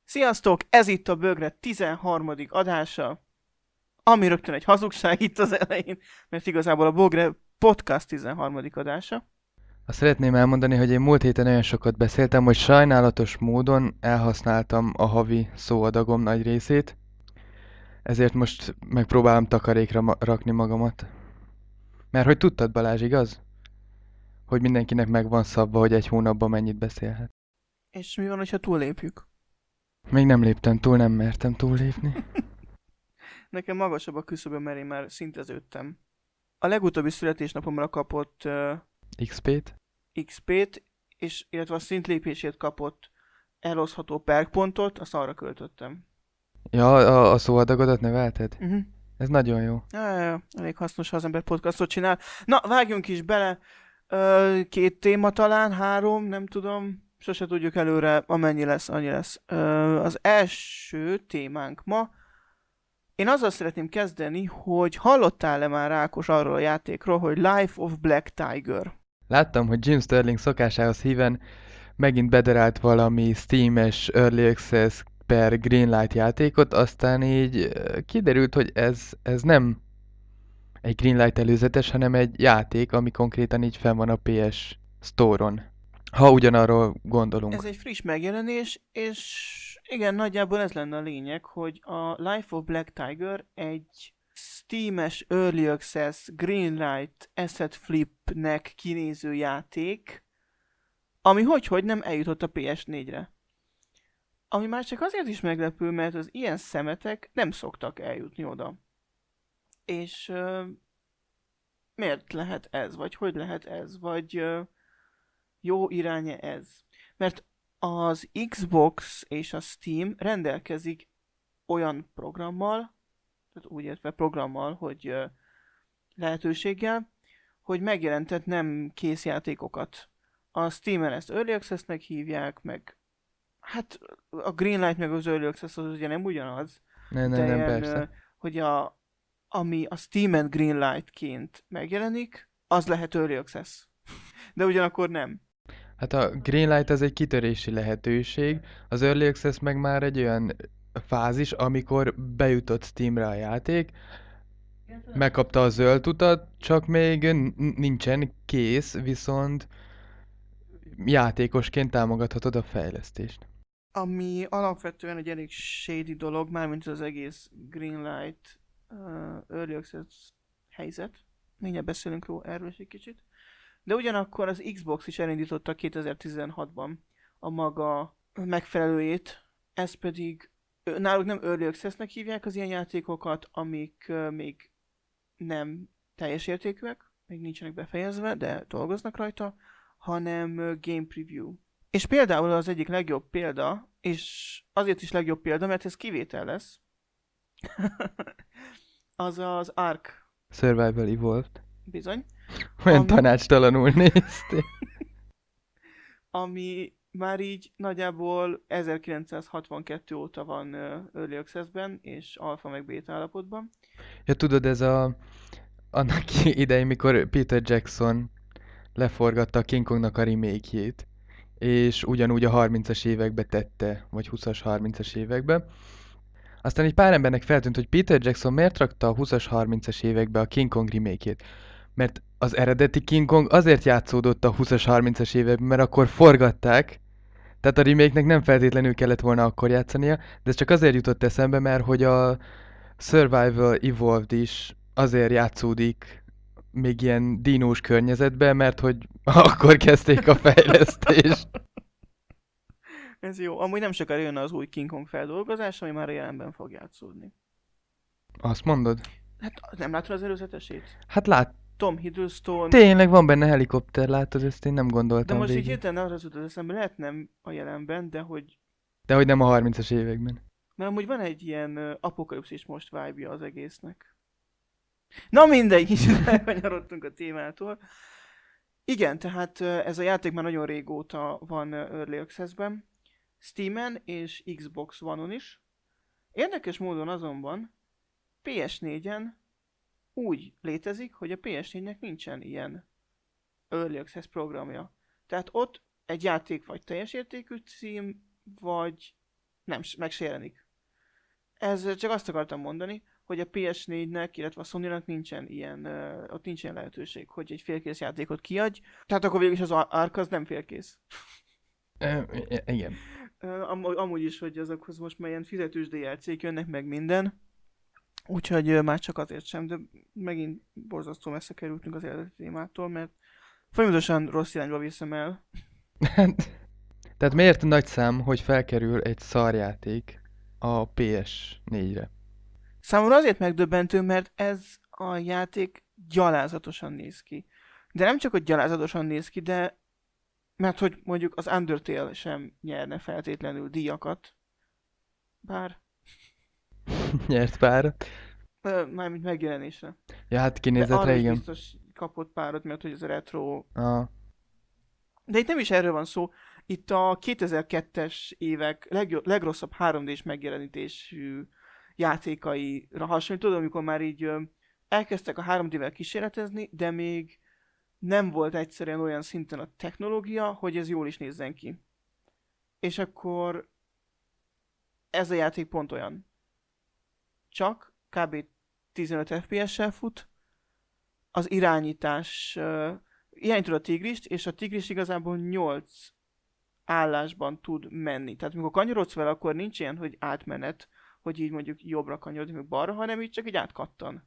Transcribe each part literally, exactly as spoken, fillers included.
Sziasztok! Ez itt a Bögre tizenharmadik adása, ami rögtön egy hazugság itt az elején, mert igazából a Bögre podcast tizenharmadik adása. Azt szeretném elmondani, hogy én múlt héten olyan sokat beszéltem, hogy sajnálatos módon elhasználtam a havi szóadagom nagy részét, ezért most megpróbálom takarékra ma- rakni magamat. Mert hogy tudtad, Balázs, igaz? Hogy mindenkinek meg van szabva, hogy egy hónapban mennyit beszélhet. És mi van, hogyha túllépjük? Még nem léptem túl, nem mertem túllépni. Nekem magasabb a küszöböm, mert én már szinteződtem. A legutóbbi születésnapomra kapott uh, iksz pét? iksz pét, és illetve a szintlépését kapott elosztható perkpontot, azt arra költöttem. Ja, a, a szóadagodat növelted? Uh-huh. Ez nagyon jó. Ja, ja, ja, elég hasznos, ha az ember podcastot csinál. Na, vágjunk is bele. Ö, két téma talán, három, nem tudom. Sose tudjuk előre, amennyi lesz, annyi lesz. Ö, az első témánk ma. Én azzal szeretném kezdeni, hogy hallottál-e már, Ákos, arról a játékról, hogy Life of Black Tiger? Láttam, hogy Jim Sterling szokásához híven megint bederált valami Steam-es Early Access per Greenlight játékot, aztán így ö, kiderült, hogy ez, ez nem egy Greenlight előzetes, hanem egy játék, ami konkrétan így fenn van a pé es Store-on. Ha ugyanarról gondolunk. Ez egy friss megjelenés, és igen, nagyjából ez lenne a lényeg, hogy a Life of Black Tiger egy Steam-es Early Access Greenlight Asset Flip-nek kinéző játék, ami hogyhogy nem eljutott a pé es négyre. Ami már csak azért is meglepő, mert az ilyen szemetek nem szoktak eljutni oda. És uh, miért lehet ez? Vagy hogy lehet ez? Vagy uh, jó iránya ez? Mert az Xbox és a Steam rendelkezik olyan programmal, tehát úgy értve programmal, hogy uh, lehetőséggel, hogy megjelentet nem kész játékokat. A Steam-en ezt Early Access-nek hívják, meg hát a Greenlight meg az Early Access az ugye nem ugyanaz, Nem, nem, de nem, ilyen, persze. hogy a, ami a Steam-en Greenlight-ként megjelenik, az lehet Early Access. De ugyanakkor nem. Hát a Greenlight az egy kitörési lehetőség, az Early Access meg már egy olyan fázis, amikor bejutott Steamre a játék, megkapta a zöld utat, csak még n- nincsen kész, viszont játékosként támogathatod a fejlesztést. Ami alapvetően egy elég shady dolog, mármint az egész Greenlight uh, Early Access helyzet. Mindjárt beszélünk róla erről is egy kicsit. De ugyanakkor az Xbox is elindította kétezer-tizenhatban a maga megfelelőjét, ez pedig náluk nem Early Access-nek hívják az ilyen játékokat, amik uh, még nem teljes értékűek, még nincsenek befejezve, de dolgoznak rajta, hanem uh, Game Preview. És például az egyik legjobb példa, és azért is legjobb példa, mert ez kivétel lesz, az az Ark, Survival Evolved. bizony, Olyan ami, tanácstalanul néztél. ami már így nagyjából ezerkilencszázhatvankettő óta van uh, Early Access-ben, és alfa meg beta állapotban. Ja, tudod, ez a... Annak idején, mikor Peter Jackson leforgatta a King Kongnak a remake-jét, és ugyanúgy a harmincas évekbe tette, vagy huszas, harmincas évekbe. Aztán egy pár embernek feltűnt, hogy Peter Jackson miért rakta a huszas, harmincas évekbe a King Kong remake-ét. Mert az eredeti King Kong azért játszódott a huszas, harmincas években, mert akkor forgatták, tehát a remake-nek nem feltétlenül kellett volna akkor játszania, de ez csak azért jutott eszembe, mert hogy a Survival Evolved is azért játszódik még ilyen dinós környezetben, mert hogy akkor kezdték a fejlesztést. Ez jó. Amúgy nem sokára jön az új King Kong feldolgozás, ami már a jelenben fog játszódni. Azt mondod? Hát nem látod az előzetesét? Hát lát, Tom Hiddleston. tényleg van benne helikopter, látod, ezt én nem De gondoltam most így végig. hirtelen arra jutott eszembe, lehet nem a jelenben, de hogy... De hogy nem a harmincas években. Mert amúgy van egy ilyen uh, apokalipszis most vibe az egésznek. Na mindegy, kicsit elkanyarodtunk a témától. Igen, tehát uh, ez a játék már nagyon régóta van uh, Early Access-ben. Steamen és Xbox One-on is. Érdekes módon azonban pé es négyen úgy létezik, hogy a pé es négynek nincsen ilyen Early Access programja. Tehát ott egy játék vagy teljes értékű cím, vagy Nem, meg se jelenik. Ez csak azt akartam mondani, hogy a pé es négynek, illetve a Sony-nak nincsen ilyen, uh, ott nincs ilyen lehetőség, hogy egy félkész játékot kiadj. Tehát akkor végül is az Ark az nem félkész. Ö, igen. Uh, am- amúgy is, hogy azokhoz most már ilyen fizetős dé el cé-k jönnek meg minden. Úgyhogy uh, már csak azért sem, de megint borzasztó messze kerültünk az eredeti témától, mert folyamatosan rossz irányba viszem el. Tehát miért nagy szám, hogy felkerül egy szarjáték a pé es négyre? Számomra azért megdöbbentő, mert ez a játék gyalázatosan néz ki. De nem csak, hogy gyalázatosan néz ki, de mert hogy mondjuk az Undertale sem nyerne feltétlenül díjakat. Bár, Nyert pár. ö, mármint megjelenésre. Ja, hát De kinézetre arra is igen. biztos kapott párat, mert hogy ez a retro. Ah. De itt nem is erről van szó. Itt a kétezer-kettes évek legjo- legrosszabb három dés megjelenítésű játékaira hasonlít. Tudom, amikor már így ö, elkezdtek a három dé-vel kísérletezni, de még nem volt egyszerűen olyan szinten a technológia, hogy ez jól is nézzen ki. És akkor ez a játék pont olyan. Csak kb. tizenöt ef pé es-sel fut, az irányítás, uh, irányítod a tigrist, és a tigris igazából nyolc állásban tud menni. Tehát amikor kanyarodsz vele, akkor nincs ilyen, hogy átmenet, hogy így mondjuk jobbra kanyarodni, meg balra, hanem így csak így átkattan.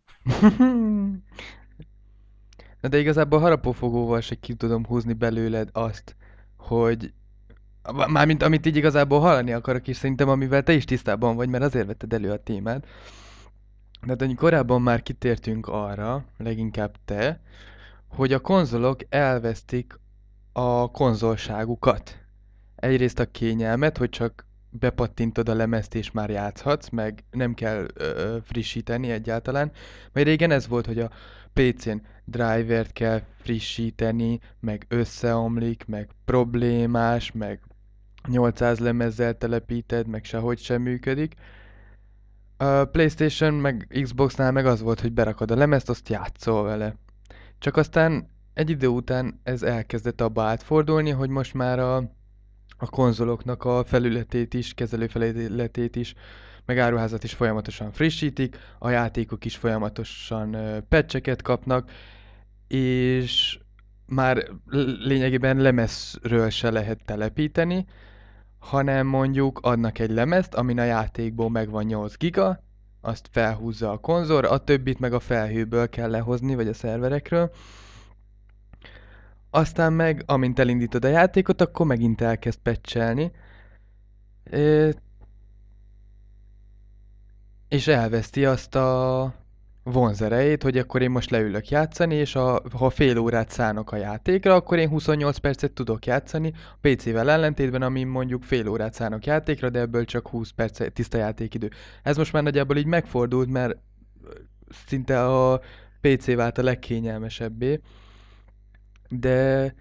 Na de igazából harapófogóval se ki tudom húzni belőled azt, hogy mármint amit így igazából hallani akarok, és szerintem amivel te is tisztában vagy, mert azért vetted elő a témát. De hát, hogy korábban már kitértünk arra, leginkább te, hogy a konzolok elvesztik a konzolságukat. Egyrészt a kényelmet, hogy csak bepattintod a lemezt és már játszhatsz, meg nem kell ö, frissíteni egyáltalán. Mert régen ez volt, hogy a pé cén drivert kell frissíteni, meg összeomlik, meg problémás, meg nyolcszáz lemezzel telepíted, meg sehogy sem működik. A PlayStation meg Xboxnál meg az volt, hogy berakod a lemezt, azt játszol vele. Csak aztán egy idő után ez elkezdett abba átfordulni, hogy most már a, a konzoloknak a felületét is, kezelőfelületét is, meg áruházat is folyamatosan frissítik, a játékok is folyamatosan uh, patcheket kapnak, és már lényegében lemezről se lehet telepíteni, hanem mondjuk adnak egy lemezt, amin a játékból megvan nyolc giga, azt felhúzza a konzol, a többit meg a felhőből kell lehozni, vagy a szerverekről. Aztán meg, amint elindítod a játékot, akkor megint elkezd patchelni. És elveszti azt a vonzerejét, hogy akkor én most leülök játszani, és a, ha fél órát szánok a játékra, akkor én huszonnyolc percet tudok játszani, a pé cével ellentétben, amin mondjuk fél órát szánok játékra, de ebből csak húsz perc tiszta játékidő. Ez most már nagyjából így megfordult, mert szinte a pé cé vált a legkényelmesebbé, de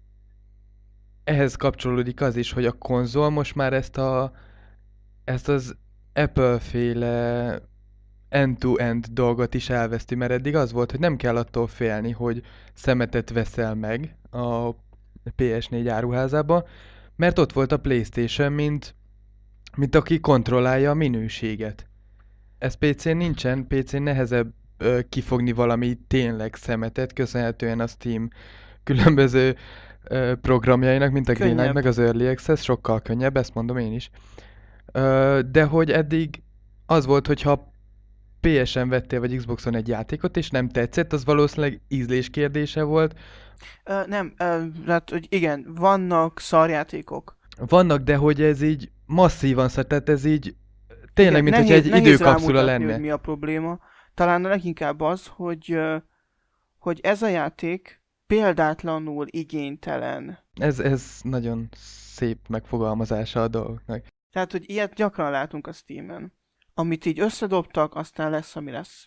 ehhez kapcsolódik az is, hogy a konzol most már ezt a ezt az Apple-féle end-to-end dolgot is elveszti, mert eddig az volt, hogy nem kell attól félni, hogy szemetet veszel meg a pé es négy áruházába, mert ott volt a PlayStation, mint, mint aki kontrollálja a minőséget. Ez pé cén nincsen, pé cén nehezebb ö, kifogni valami tényleg szemetet, köszönhetően a Steam különböző ö, programjainak, mint a Greenlight meg az Early Access, sokkal könnyebb, ezt mondom én is. Ö, de hogy eddig az volt, hogyha pé esen vettél vagy Xboxon egy játékot, és nem tetszett, az valószínűleg ízlés kérdése volt. Uh, nem, uh, hát, hogy igen, vannak szarjátékok. Vannak, de hogy ez így masszívan szar, tehát ez így tényleg, mint nehéz, hogy egy nehéz időkapszula rámutatni, lenne. Hogy mi a probléma. Talán leginkább az, hogy, uh, hogy ez a játék példátlanul igénytelen. Ez, ez nagyon szép megfogalmazása a dolgoknak. Tehát, hogy ilyet gyakran látunk a Steamen. Amit így összedobtak, aztán lesz, ami lesz.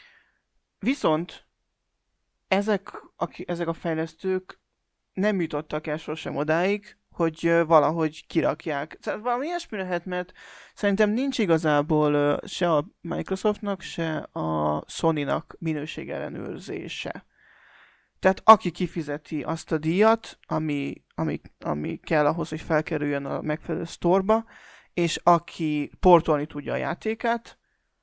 Viszont ezek, aki, ezek a fejlesztők nem jutottak el sosem odáig, hogy uh, valahogy kirakják. Tehát valami ilyesmi lehet, mert szerintem nincs igazából uh, se a Microsoftnak, se a Sony-nak minőségellenőrzése. Tehát aki kifizeti azt a díjat, ami, ami, ami kell ahhoz, hogy felkerüljön a megfelelő sztorba, és aki portolni tudja a játékát,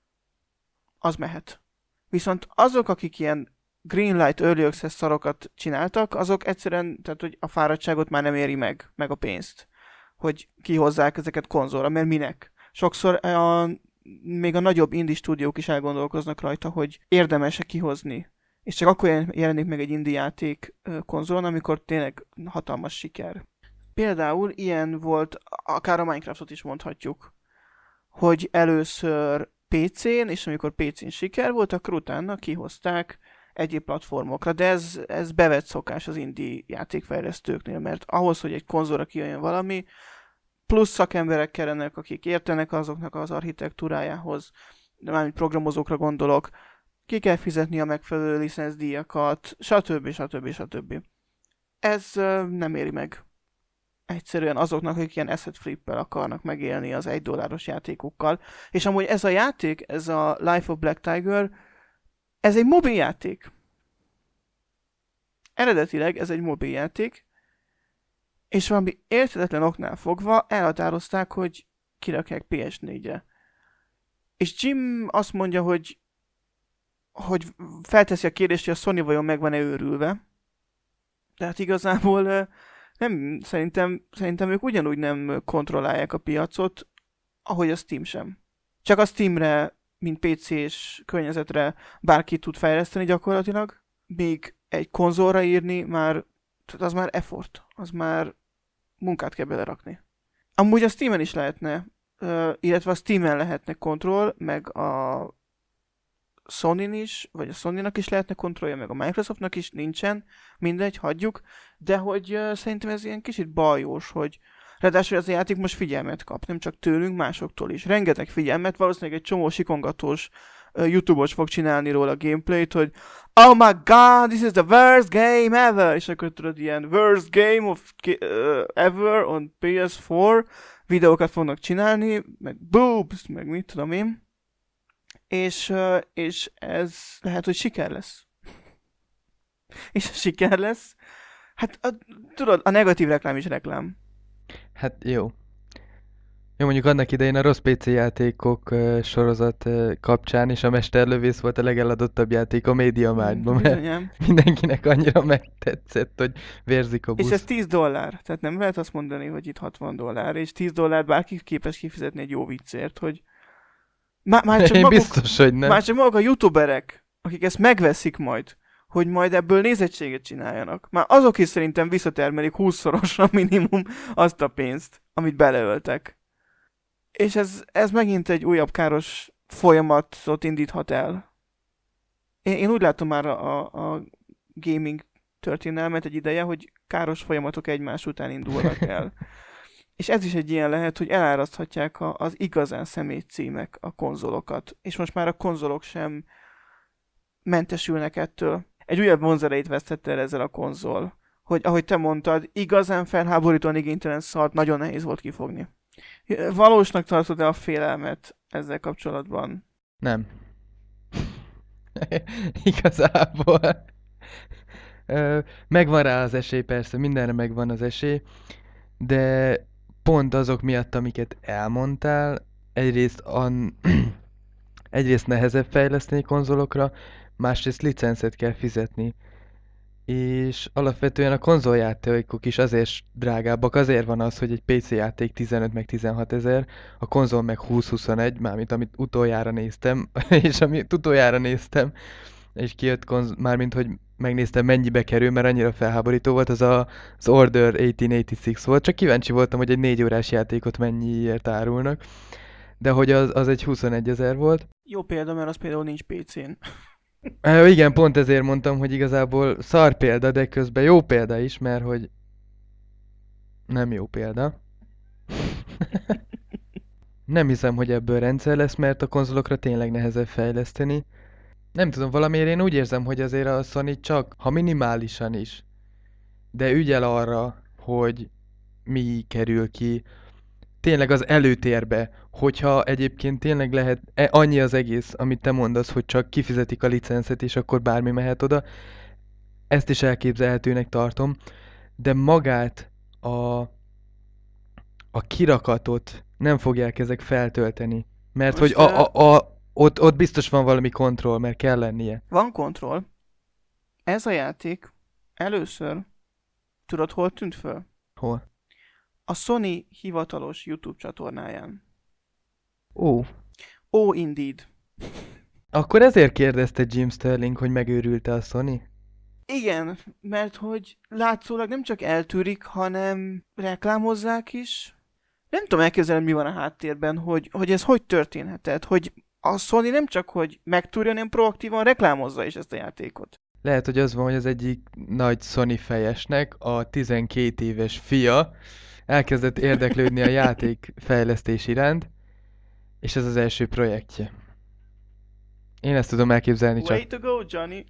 az mehet. Viszont azok, akik ilyen Greenlight Early Access szarokat csináltak, azok egyszerűen, tehát hogy a fáradtságot már nem éri meg, meg a pénzt, hogy kihozzák ezeket konzolra, mert minek? Sokszor a, még a nagyobb indie stúdiók is elgondolkoznak rajta, hogy érdemes-e kihozni. És csak akkor jelenik meg egy indie játék konzolon, amikor tényleg hatalmas siker. Például ilyen volt, akár a Minecraftot is mondhatjuk, hogy először pé cén, és amikor pé cén siker volt, akkor utána kihozták egyéb platformokra, de ez, ez bevett szokás az indie játékfejlesztőknél, mert ahhoz, hogy egy konzolra kijöjjön valami, plusz szakemberek kellenek, akik értenek azoknak az architektúrájához, de mármint programozókra gondolok, ki kell fizetni a megfelelő licenszdíjakat, stb. stb. stb. Ez uh, nem éri meg. Egyszerűen azoknak, akik ilyen asset flippel akarnak megélni az egy dolláros játékokkal. És amúgy ez a játék, ez a Life of Black Tiger, ez egy mobiljáték. Eredetileg ez egy mobiljáték, és valami érthetetlen oknál fogva elhatározták, hogy kirakják pé es négyre. És Jim azt mondja, hogy, hogy felteszi a kérdést, hogy a Sony vajon meg van-e őrülve. Tehát igazából nem, szerintem, szerintem ők ugyanúgy nem kontrollálják a piacot, ahogy a Steam sem. Csak a Steamre, mint pé cés környezetre bárki tud fejleszteni gyakorlatilag, még egy konzolra írni már, az már effort, az már munkát kell belerakni. Amúgy a Steamen is lehetne, illetve a Steamen lehetne kontroll, meg a Sony-n is, vagy a Sony-nak is lehetne kontrollja, meg a Microsoftnak is nincsen, mindegy, hagyjuk, de hogy uh, szerintem ez ilyen kicsit bajós, hogy ráadásul ez a játék most figyelmet kap, nem csak tőlünk, másoktól is. Rengeteg figyelmet, valószínűleg egy csomó sikongatós uh, YouTube-os fog csinálni róla a gameplayt, hogy oh my god, this is the worst game ever, és akkor tudod, ilyen worst game of uh, ever on pé es négy videókat fognak csinálni, meg boobs, meg mit tudom én. És, és ez lehet, hogy siker lesz. És ha siker lesz, hát a, tudod, a negatív reklám is reklám. Hát jó. Jó, mondjuk annak idején a rossz pé cé játékok uh, sorozat uh, kapcsán is a Mesterlövész volt a legeladottabb játék a Médiamarktban, mert Bizonyám. mindenkinek annyira megtetszett, hogy vérzik a busz. És ez tíz dollár, tehát nem lehet azt mondani, hogy itt hatvan dollár, és tíz dollár bárki képes kifizetni egy jó viccért, hogy Má, már csak Én maguk, biztos, hogy nem. Már csak maguk a youtuberek, akik ezt megveszik majd, hogy majd ebből nézettséget csináljanak. Már azok is szerintem visszatermelik húszszorosra minimum azt a pénzt, amit beleöltek. És ez, ez megint egy újabb káros folyamatot indíthat el. Én, én úgy látom már a, a, a gaming történelmet egy ideje, hogy káros folyamatok egymás után indulnak el. És ez is egy ilyen lehet, hogy eláraszthatják a, az igazán szemét címek a konzolokat. És most már a konzolok sem mentesülnek ettől. Egy újabb vonzereit vesztette el ezzel a konzol. Hogy ahogy te mondtad, igazán felháborítóan igénytelen szart nagyon nehéz volt kifogni. Valósnak tartod-e a félelmet ezzel kapcsolatban? Nem. Igazából. Ö, megvan rá az esély, persze, mindenre megvan az esély, de pont azok miatt, amiket elmondtál, egyrészt, an... egyrészt nehezebb fejleszteni konzolokra, másrészt licencet kell fizetni. És alapvetően a konzoljátékok is azért drágábbak, azért van az, hogy egy pé cé játék tizenöt meg tizenhat ezer, a konzol meg húsz-huszonegy, mármint amit utoljára néztem, és amit utoljára néztem, és kijött konzol, mármint hogy megnéztem mennyibe kerül, mert annyira felháborító volt, az a, az Order ezernyolcvanhat volt, csak kíváncsi voltam, hogy egy négy órás játékot mennyiért árulnak, de hogy az, az egy huszonegy ezer volt. Jó példa, mert az például nincs pé cén. É, igen, pont ezért mondtam, hogy igazából szar példa, de közben jó példa is, mert hogy nem jó példa. Nem hiszem, hogy ebből rendszer lesz, mert a konzolokra tényleg nehezebb fejleszteni. Nem tudom, valamiért én úgy érzem, hogy azért a Sony csak, ha minimálisan is, de ügyel arra, hogy mi kerül ki, tényleg az előtérbe, hogyha egyébként tényleg lehet, e, annyi az egész, amit te mondasz, hogy csak kifizetik a licencet, és akkor bármi mehet oda, ezt is elképzelhetőnek tartom, de magát a, a kirakatot nem fogják ezek feltölteni. Mert Most hogy a, uh, a, a, ott, ott biztos van valami kontroll, mert kell lennie. van kontroll. Ez a játék először, tudod hol tűnt föl? Hol? A Sony hivatalos YouTube csatornáján. Ó. Oh, indeed. Akkor ezért kérdezte Jim Sterling, hogy megőrült-e a Sony? Igen, mert hogy látszólag nem csak eltűrik, hanem reklámozzák is. Nem tudom elképzelni, mi van a háttérben, hogy, hogy ez hogy történhetett, hogy a Sony nem csak, hogy megtúrja, hanem proaktívan reklámozza is ezt a játékot. Lehet, hogy az van, hogy az egyik nagy Sony fejesnek a tizenkét éves fia elkezdett érdeklődni a játék fejlesztés iránt, és ez az első projektje. Én ezt tudom elképzelni csak. Way to go, Johnny!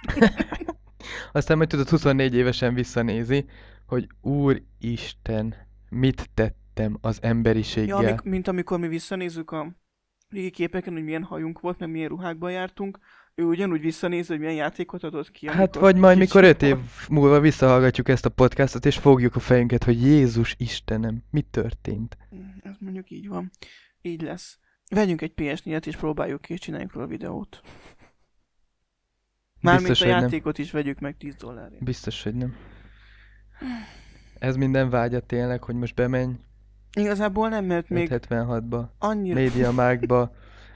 Aztán majd tudod, huszonnégy évesen visszanézi, hogy úristen, mit tettem az emberiséggel. Ja, amik, mint amikor mi visszanézzük a régi képeken, hogy milyen hajunk volt, meg milyen ruhákban jártunk, ő ugyanúgy visszanéz, hogy milyen játékot adott ki. Hát vagy majd mikor öt év múlva visszahallgatjuk ezt a podcastot, és fogjuk a fejünket, hogy Jézus Istenem, mi történt? Ez mondjuk így van. Így lesz. Vegyünk egy pé es négyet és próbáljuk ki, és csináljunk róla videót. Mármint Biztos, a hogy játékot nem. Is vegyük meg tíz dollárért. Biztos, hogy nem. Ez minden vágya tényleg, hogy most bemenj Igazából nem, mert még ötszázhetvenhatba, annyira... MediaMarktba,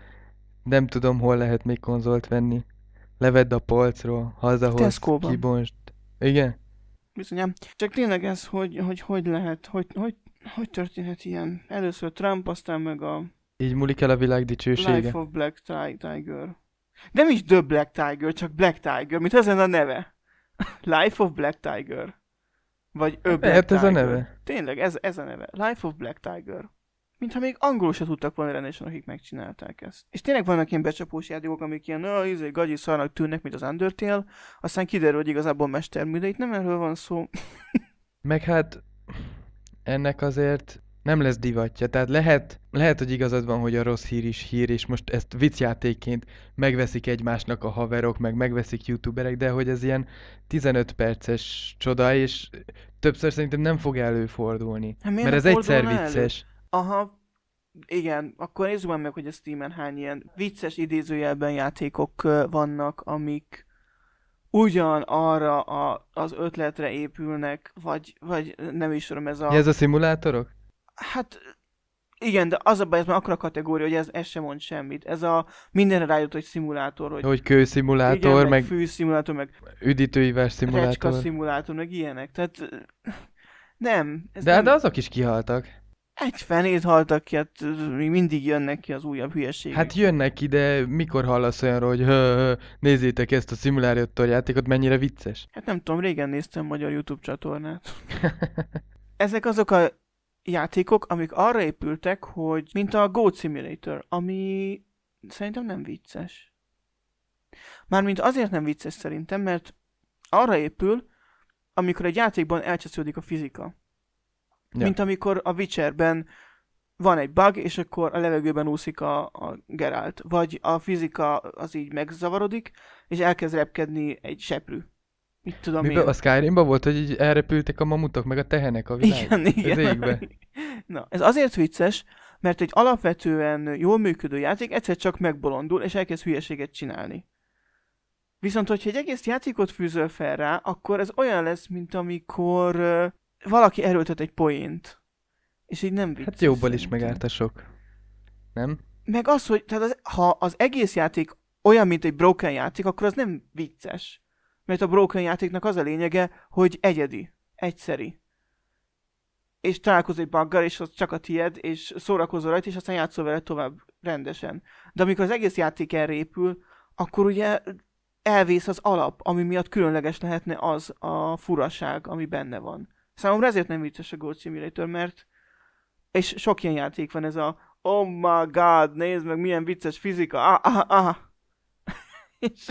nem tudom, hol lehet még konzolt venni. Levedd a polcról, hazahoz, Tesco-ban. kibonst. Igen? Bizonyám. Csak tényleg ez, hogy hogy, hogy lehet, hogy, hogy, hogy történhet ilyen. Először Trump, aztán meg a Így múlik el a világ dicsősége. Life of Black Tiger. Nem is The Black Tiger, csak Black Tiger, mint ezen a neve. Life of Black Tiger. Vagy A Black Lehet ez a Tiger. neve? Tényleg, ez, ez a neve. Life of Black Tiger. Mintha még angolul se tudtak volna rendesen, akik megcsinálták ezt. És tényleg vannak ilyen becsapós játékok, amik ilyen, na, izé, gagyi szarnak tűnnek, mint az Undertale, aztán kiderül, hogy igazából mestermű, de itt nem erről van szó. Meg hát ennek azért nem lesz divatja. Tehát lehet, lehet, hogy igazad van, hogy a rossz hír is hír, és most ezt viccjátékként megveszik egymásnak a haverok, meg megveszik youtuberek, de hogy ez ilyen tizenöt perces csoda, és többször szerintem nem fog előfordulni. Hát miért Mert ez nem egyszer fordulna elő? vicces. Aha, igen, akkor nézzük már meg, hogy a Steamen hány ilyen vicces idézőjelben játékok ö, vannak, amik ugyan arra a, az ötletre épülnek, vagy, vagy nem is tudom, ez a... Ja, ez a szimulátorok? Hát igen, de az a baj, ez már akkora kategória, hogy ez, ez sem mond semmit. Ez a mindenre rájött, hogy szimulátor, hogy... Hogy kőszimulátor, igen, meg, meg fűszimulátor, meg üdítőívás recska szimulátor. szimulátor, meg ilyenek. Tehát nem. Ez De, nem... de azok is kihaltak. Egy fenét haltak ki, hát még mindig jönnek ki az újabb hülyeségek. Hát jönnek ki, de mikor hallasz olyanról, hogy hö, hö, nézzétek ezt a szimulátor játékot, mennyire vicces? Hát nem tudom, régen néztem magyar YouTube csatornát. Ezek azok a játékok, amik arra épültek, hogy mint a Goat Simulator, ami szerintem nem vicces. Mármint azért nem vicces szerintem, mert arra épül, amikor egy játékban elcsesződik a fizika. Ja. Mint amikor a Witcherben van egy bug, és akkor a levegőben úszik a, a Geralt. Vagy a fizika az így megzavarodik, és elkezd repkedni egy seprű. Mit tudom Miben én. a Skyrimban volt, hogy így elrepültek a mamutok, meg a tehenek a világ? Igen, igen. Az égbe. Na, ez azért vicces, mert egy alapvetően jól működő játék egyszer csak megbolondul, és elkezd hülyeséget csinálni. Viszont, hogyha egy egész játékot fűzöl fel rá, akkor ez olyan lesz, mint amikor uh, valaki erőltet egy poént. És így nem vicces. Hát jóból is szerintem. megárt a sok. Nem? Meg az, hogy tehát az, ha az egész játék olyan, mint egy broken játék, akkor az nem vicces. Mert a broken játéknak az a lényege, hogy egyedi, egyszeri. És találkozol egy buggal, és az csak a tied, és szórakozol rajta, és aztán játszol vele tovább rendesen. De amikor az egész játék erre épül, akkor ugye elvész az alap, ami miatt különleges lehetne az a furaság, ami benne van. Számomra ezért nem vicces a Goat Simulator, mert és sok ilyen játék van, ez a oh my god, nézd meg milyen vicces fizika, ah, ah, ah. És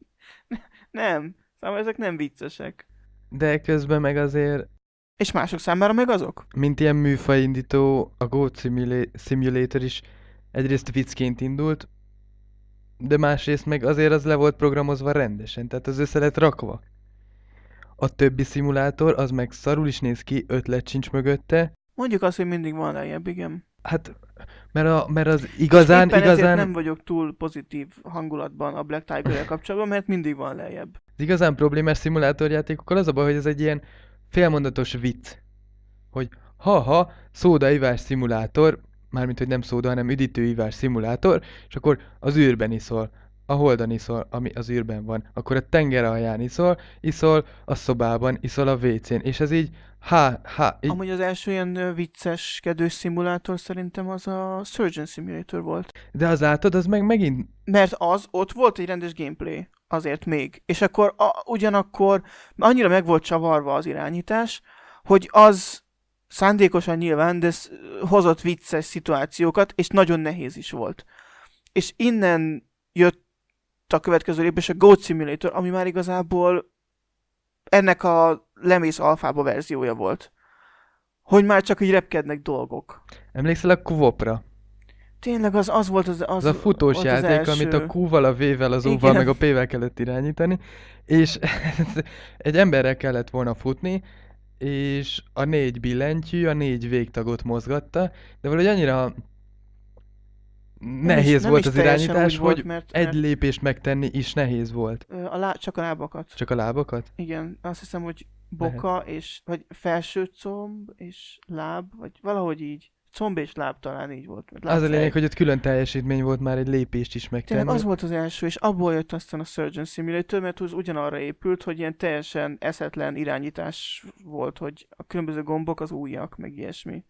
nem, számomra ezek nem viccesek. De közben meg azért, És mások számára meg azok? mint ilyen műfajindító, a Goat Simula- Simulator is egyrészt viccként indult, de másrészt meg azért az le volt programozva rendesen, tehát az össze lett rakva. A többi szimulátor, az meg szarul is néz ki, ötlet sincs mögötte, Mondjuk azt, hogy mindig van lejjebb, igen. Hát, mert, a, mert az És igazán, éppen ezért igazán, nem vagyok túl pozitív hangulatban a Black Tiger-rel kapcsolatban, mert mindig van lejjebb. az igazán problémás szimulátorjátékokkal az a baj, hogy ez egy ilyen félmondatos vicc. Hogy ha-ha, szódaivás szimulátor, mármint, hogy nem szóda, hanem üdítőivás szimulátor, és akkor az űrben iszol, a holdon iszol, ami az űrben van, akkor a tenger alján iszol, iszol a szobában, iszol a vécén, és ez így, há, há, így, Amúgy az első ilyen ö, vicces, kedős szimulátor szerintem az a Surgeon Simulator volt. de az látod, az meg megint, Mert az, ott volt egy rendes gameplay, azért még. És akkor a, ugyanakkor annyira meg volt csavarva az irányítás, hogy az szándékosan nyilván, de sz- hozott vicces szituációkat, és nagyon nehéz is volt. És innen jött a következő lépés a Goat Simulator, ami már igazából ennek a lemész alfába verziója volt. Hogy már csak így repkednek dolgok. emlékszel a Quopra? Tényleg az, az volt az, az, Az a futós volt az játék, amit a első. Q-val, a V-vel, az O-val, Igen. meg a P-vel kellett irányítani, és egy emberrel kellett volna futni, és a négy billentyű a négy végtagot mozgatta, de valahogy annyira Nem nehéz is, nem volt is az teljesen irányítás, úgy volt, hogy mert, egy mert lépést megtenni is nehéz volt. ö, a lá, csak a lábakat. Csak a lábakat? Igen, azt hiszem, hogy boka és, vagy felső comb és láb, vagy valahogy így. Comb és láb talán így volt. Vagy Az a lábfej. lényeg, hogy ott külön teljesítmény volt már egy lépést is Tényleg megtenni. az volt az első, és abból jött aztán a Surgeon Simulator, mert az ugyanarra épült, hogy ilyen teljesen eszetlen irányítás volt, hogy a különböző gombok az újak, meg ilyesmi.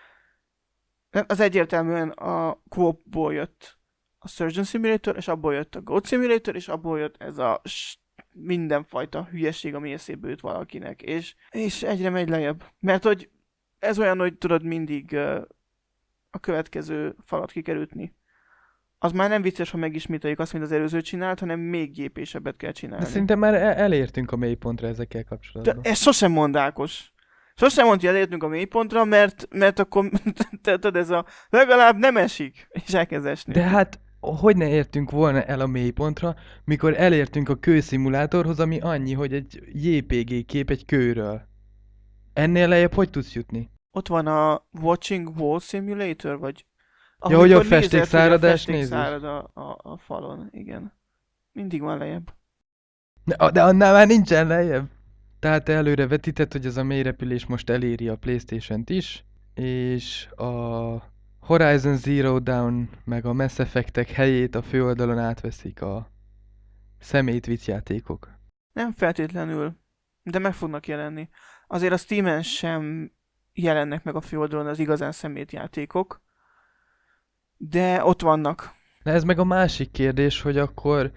Az egyértelműen a Coop-ból jött a Surgeon Simulator, és abból jött a Goat Simulator, és abból jött ez a s- mindenfajta hülyeség, ami eszébe jut valakinek. És, és egyre megy lejjebb. Mert hogy ez olyan, hogy tudod mindig uh, a következő falat kikerülni. Az már nem vicces, ha megismételjük azt, mint az előző csinált, hanem még gépésebbet kell De csinálni. szerintem már e- elértünk a mélypontra ezekkel De kapcsolatban. ez sosem mond Ákos. Sosem mondta, hogy elértünk a mélypontra, mert, mert akkor tudod, ez a legalább nem esik, és elkezd esni. De hát, hogy ne értünk volna el a mélypontra, mikor elértünk a kőszimulátorhoz, ami annyi, hogy egy jé pé gé kép egy kőről. Ennél lejjebb hogy tudsz jutni? Ott van a Watching Wall Simulator, vagy... Ja, hogy a amikor nézed, hogy festékszáradás a festék nézés. szárad a, a, a falon, igen. Mindig van lejjebb. De, de annál már nincsen lejjebb. Tehát te előre vetített, hogy ez a mélyrepülés most eléri a PlayStation-t is, és a Horizon Zero Dawn meg a Mass Effect-ek helyét a főoldalon átveszik a szemét viccjátékok. Nem feltétlenül, de meg fognak jelenni. Azért a Steam-en sem jelennek meg a főoldalon az igazán szemétjátékok, de ott vannak. De ez meg a másik kérdés, hogy akkor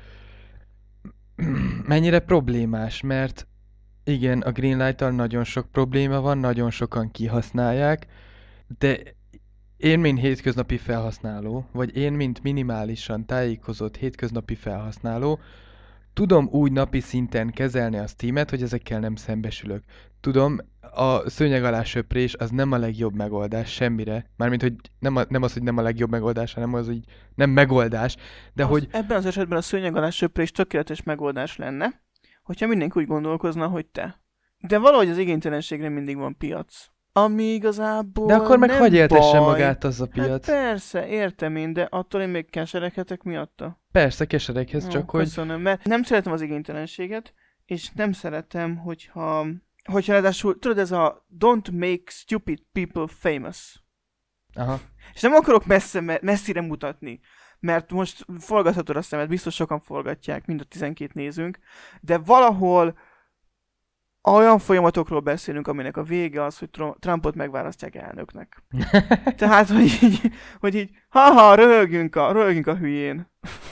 mennyire problémás, mert igen, a Greenlight-tal nagyon sok probléma van, nagyon sokan kihasználják, de én, mint hétköznapi felhasználó, vagy én, mint minimálisan tájékozott hétköznapi felhasználó, tudom úgy napi szinten kezelni a Steamet, hogy ezekkel nem szembesülök. Tudom, a szőnyeg alá söprés az nem a legjobb megoldás semmire. Mármint, hogy nem, a, nem az, hogy nem a legjobb megoldás, hanem az, hogy nem megoldás. De az, hogy Ebben az esetben a szőnyeg alá söprés tökéletes megoldás lenne, hogyha mindenki úgy gondolkozna, hogy te. De valahogy az igénytelenségre mindig van piac. Ami igazából De akkor meg nem hagyj éltesse baj. magát az a Hát piac. persze, értem én, de attól én még kesereghetek miatta. Persze, kesereghez, Jó, csak hogy... köszönöm, mert nem szeretem az igénytelenséget, és nem szeretem, hogyha... Hogyha ráadásul, tudod, ez a don't make stupid people famous. Aha. És nem akarok messze, messzire mutatni, mert most forgathatod a szemed, biztos sokan forgatják, mind a tizenkét nézünk, de valahol olyan folyamatokról beszélünk, aminek a vége az, hogy Trumpot megválasztják elnöknek. Tehát, hogy így, hogy így haha, röhögjünk a, röhögjünk a hülyén.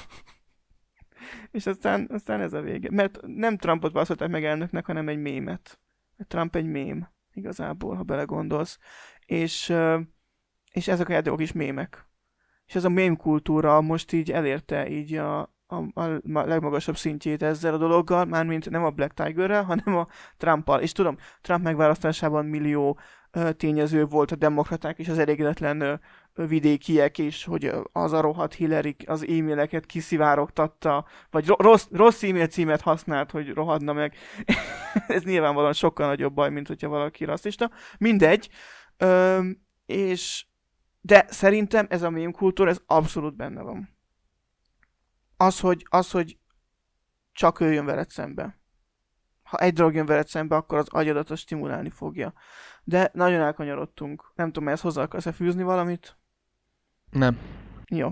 És aztán, aztán ez a vége. Mert nem Trumpot választották meg elnöknek, hanem egy mémet. Trump egy mém, igazából, ha belegondolsz. És, és ezek a játékok is mémek. És ez a mém kultúra most így elérte így a, a, a legmagasabb szintjét ezzel a dologgal, mármint nem a Black Tigerrel, hanem a Trumpal. És tudom, Trump megválasztásában millió ö, tényező volt, a demokraták és az elégedetlen ö, vidékiek is, hogy az a rohadt Hillary az e-maileket kiszivárogtatta, vagy rossz, rossz e-mail címet használt, hogy rohadna meg. Ez nyilvánvalóan sokkal nagyobb baj, mint hogyha valaki rasszista. Mindegy. Ö, és De szerintem ez a meme kultúra, ez abszolút benne van. Az, hogy, az, hogy csak ő jön veled szembe. Ha egy dolog jön veled szembe, akkor az agyadat azt stimulálni fogja. De nagyon elkanyarodtunk. Nem tudom, ezt hozzá akarsz-e fűzni valamit? Nem. Jó.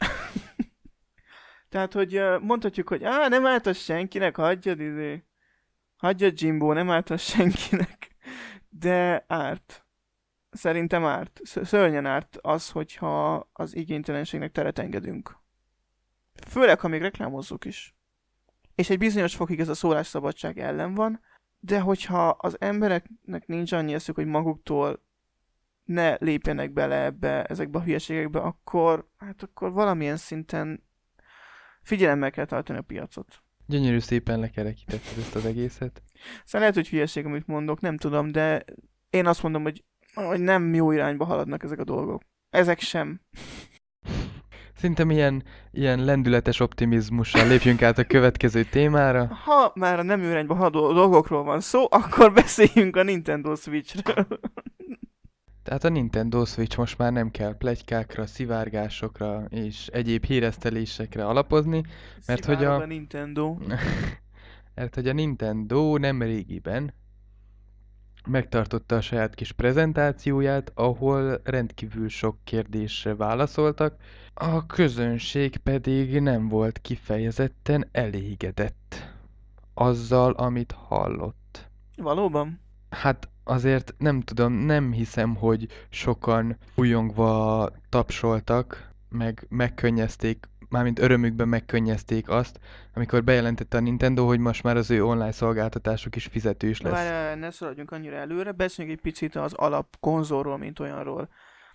Tehát, hogy ö, mondhatjuk, hogy á, nem áltasz senkinek, hagyjad, izé. Hagyjad, Jimbo, nem áltasz senkinek. De árt. Szerintem árt. Sz- Szörnyen árt az, hogyha az igénytelenségnek teret engedünk. Főleg, ha még reklámozzuk is. És egy bizonyos fokig ez a szólásszabadság ellen van, de hogyha az embereknek nincs annyi eszük, hogy maguktól ne lépjenek bele ebbe, ezekbe a hülyeségekbe, akkor, hát akkor valamilyen szinten figyelemmel kell tartani a piacot. Gyönyörű szépen lekerekítetted ezt az egészet. Szóval lehet, hogy hülyeség, amit mondok, nem tudom, de én azt mondom, hogy, hogy nem jó irányba haladnak ezek a dolgok. Ezek sem. Szerintem ilyen, ilyen lendületes optimizmussal lépjünk át a következő témára. Ha már a nem jó irányba haladó dolgokról van szó, akkor beszéljünk a Nintendo Switchről. Tehát a Nintendo Switch most már nem kell pletykákra, szivárgásokra és egyéb híresztelésekre alapozni, mert hogy Szivárog a... a Nintendo. mert hogy a Nintendo nem régiben megtartotta a saját kis prezentációját, ahol rendkívül sok kérdésre válaszoltak, a közönség pedig nem volt kifejezetten elégedett azzal, amit hallott. Valóban? Hát azért nem tudom, nem hiszem, hogy sokan újongva tapsoltak, meg megkönnyezték, mármint örömükben megkönnyezték azt, amikor bejelentette a Nintendo, hogy most már az ő online szolgáltatásuk is fizetős Na lesz. várj, ne szaladjunk annyira előre, beszéljünk egy picit az alap konzolról, mint olyanról.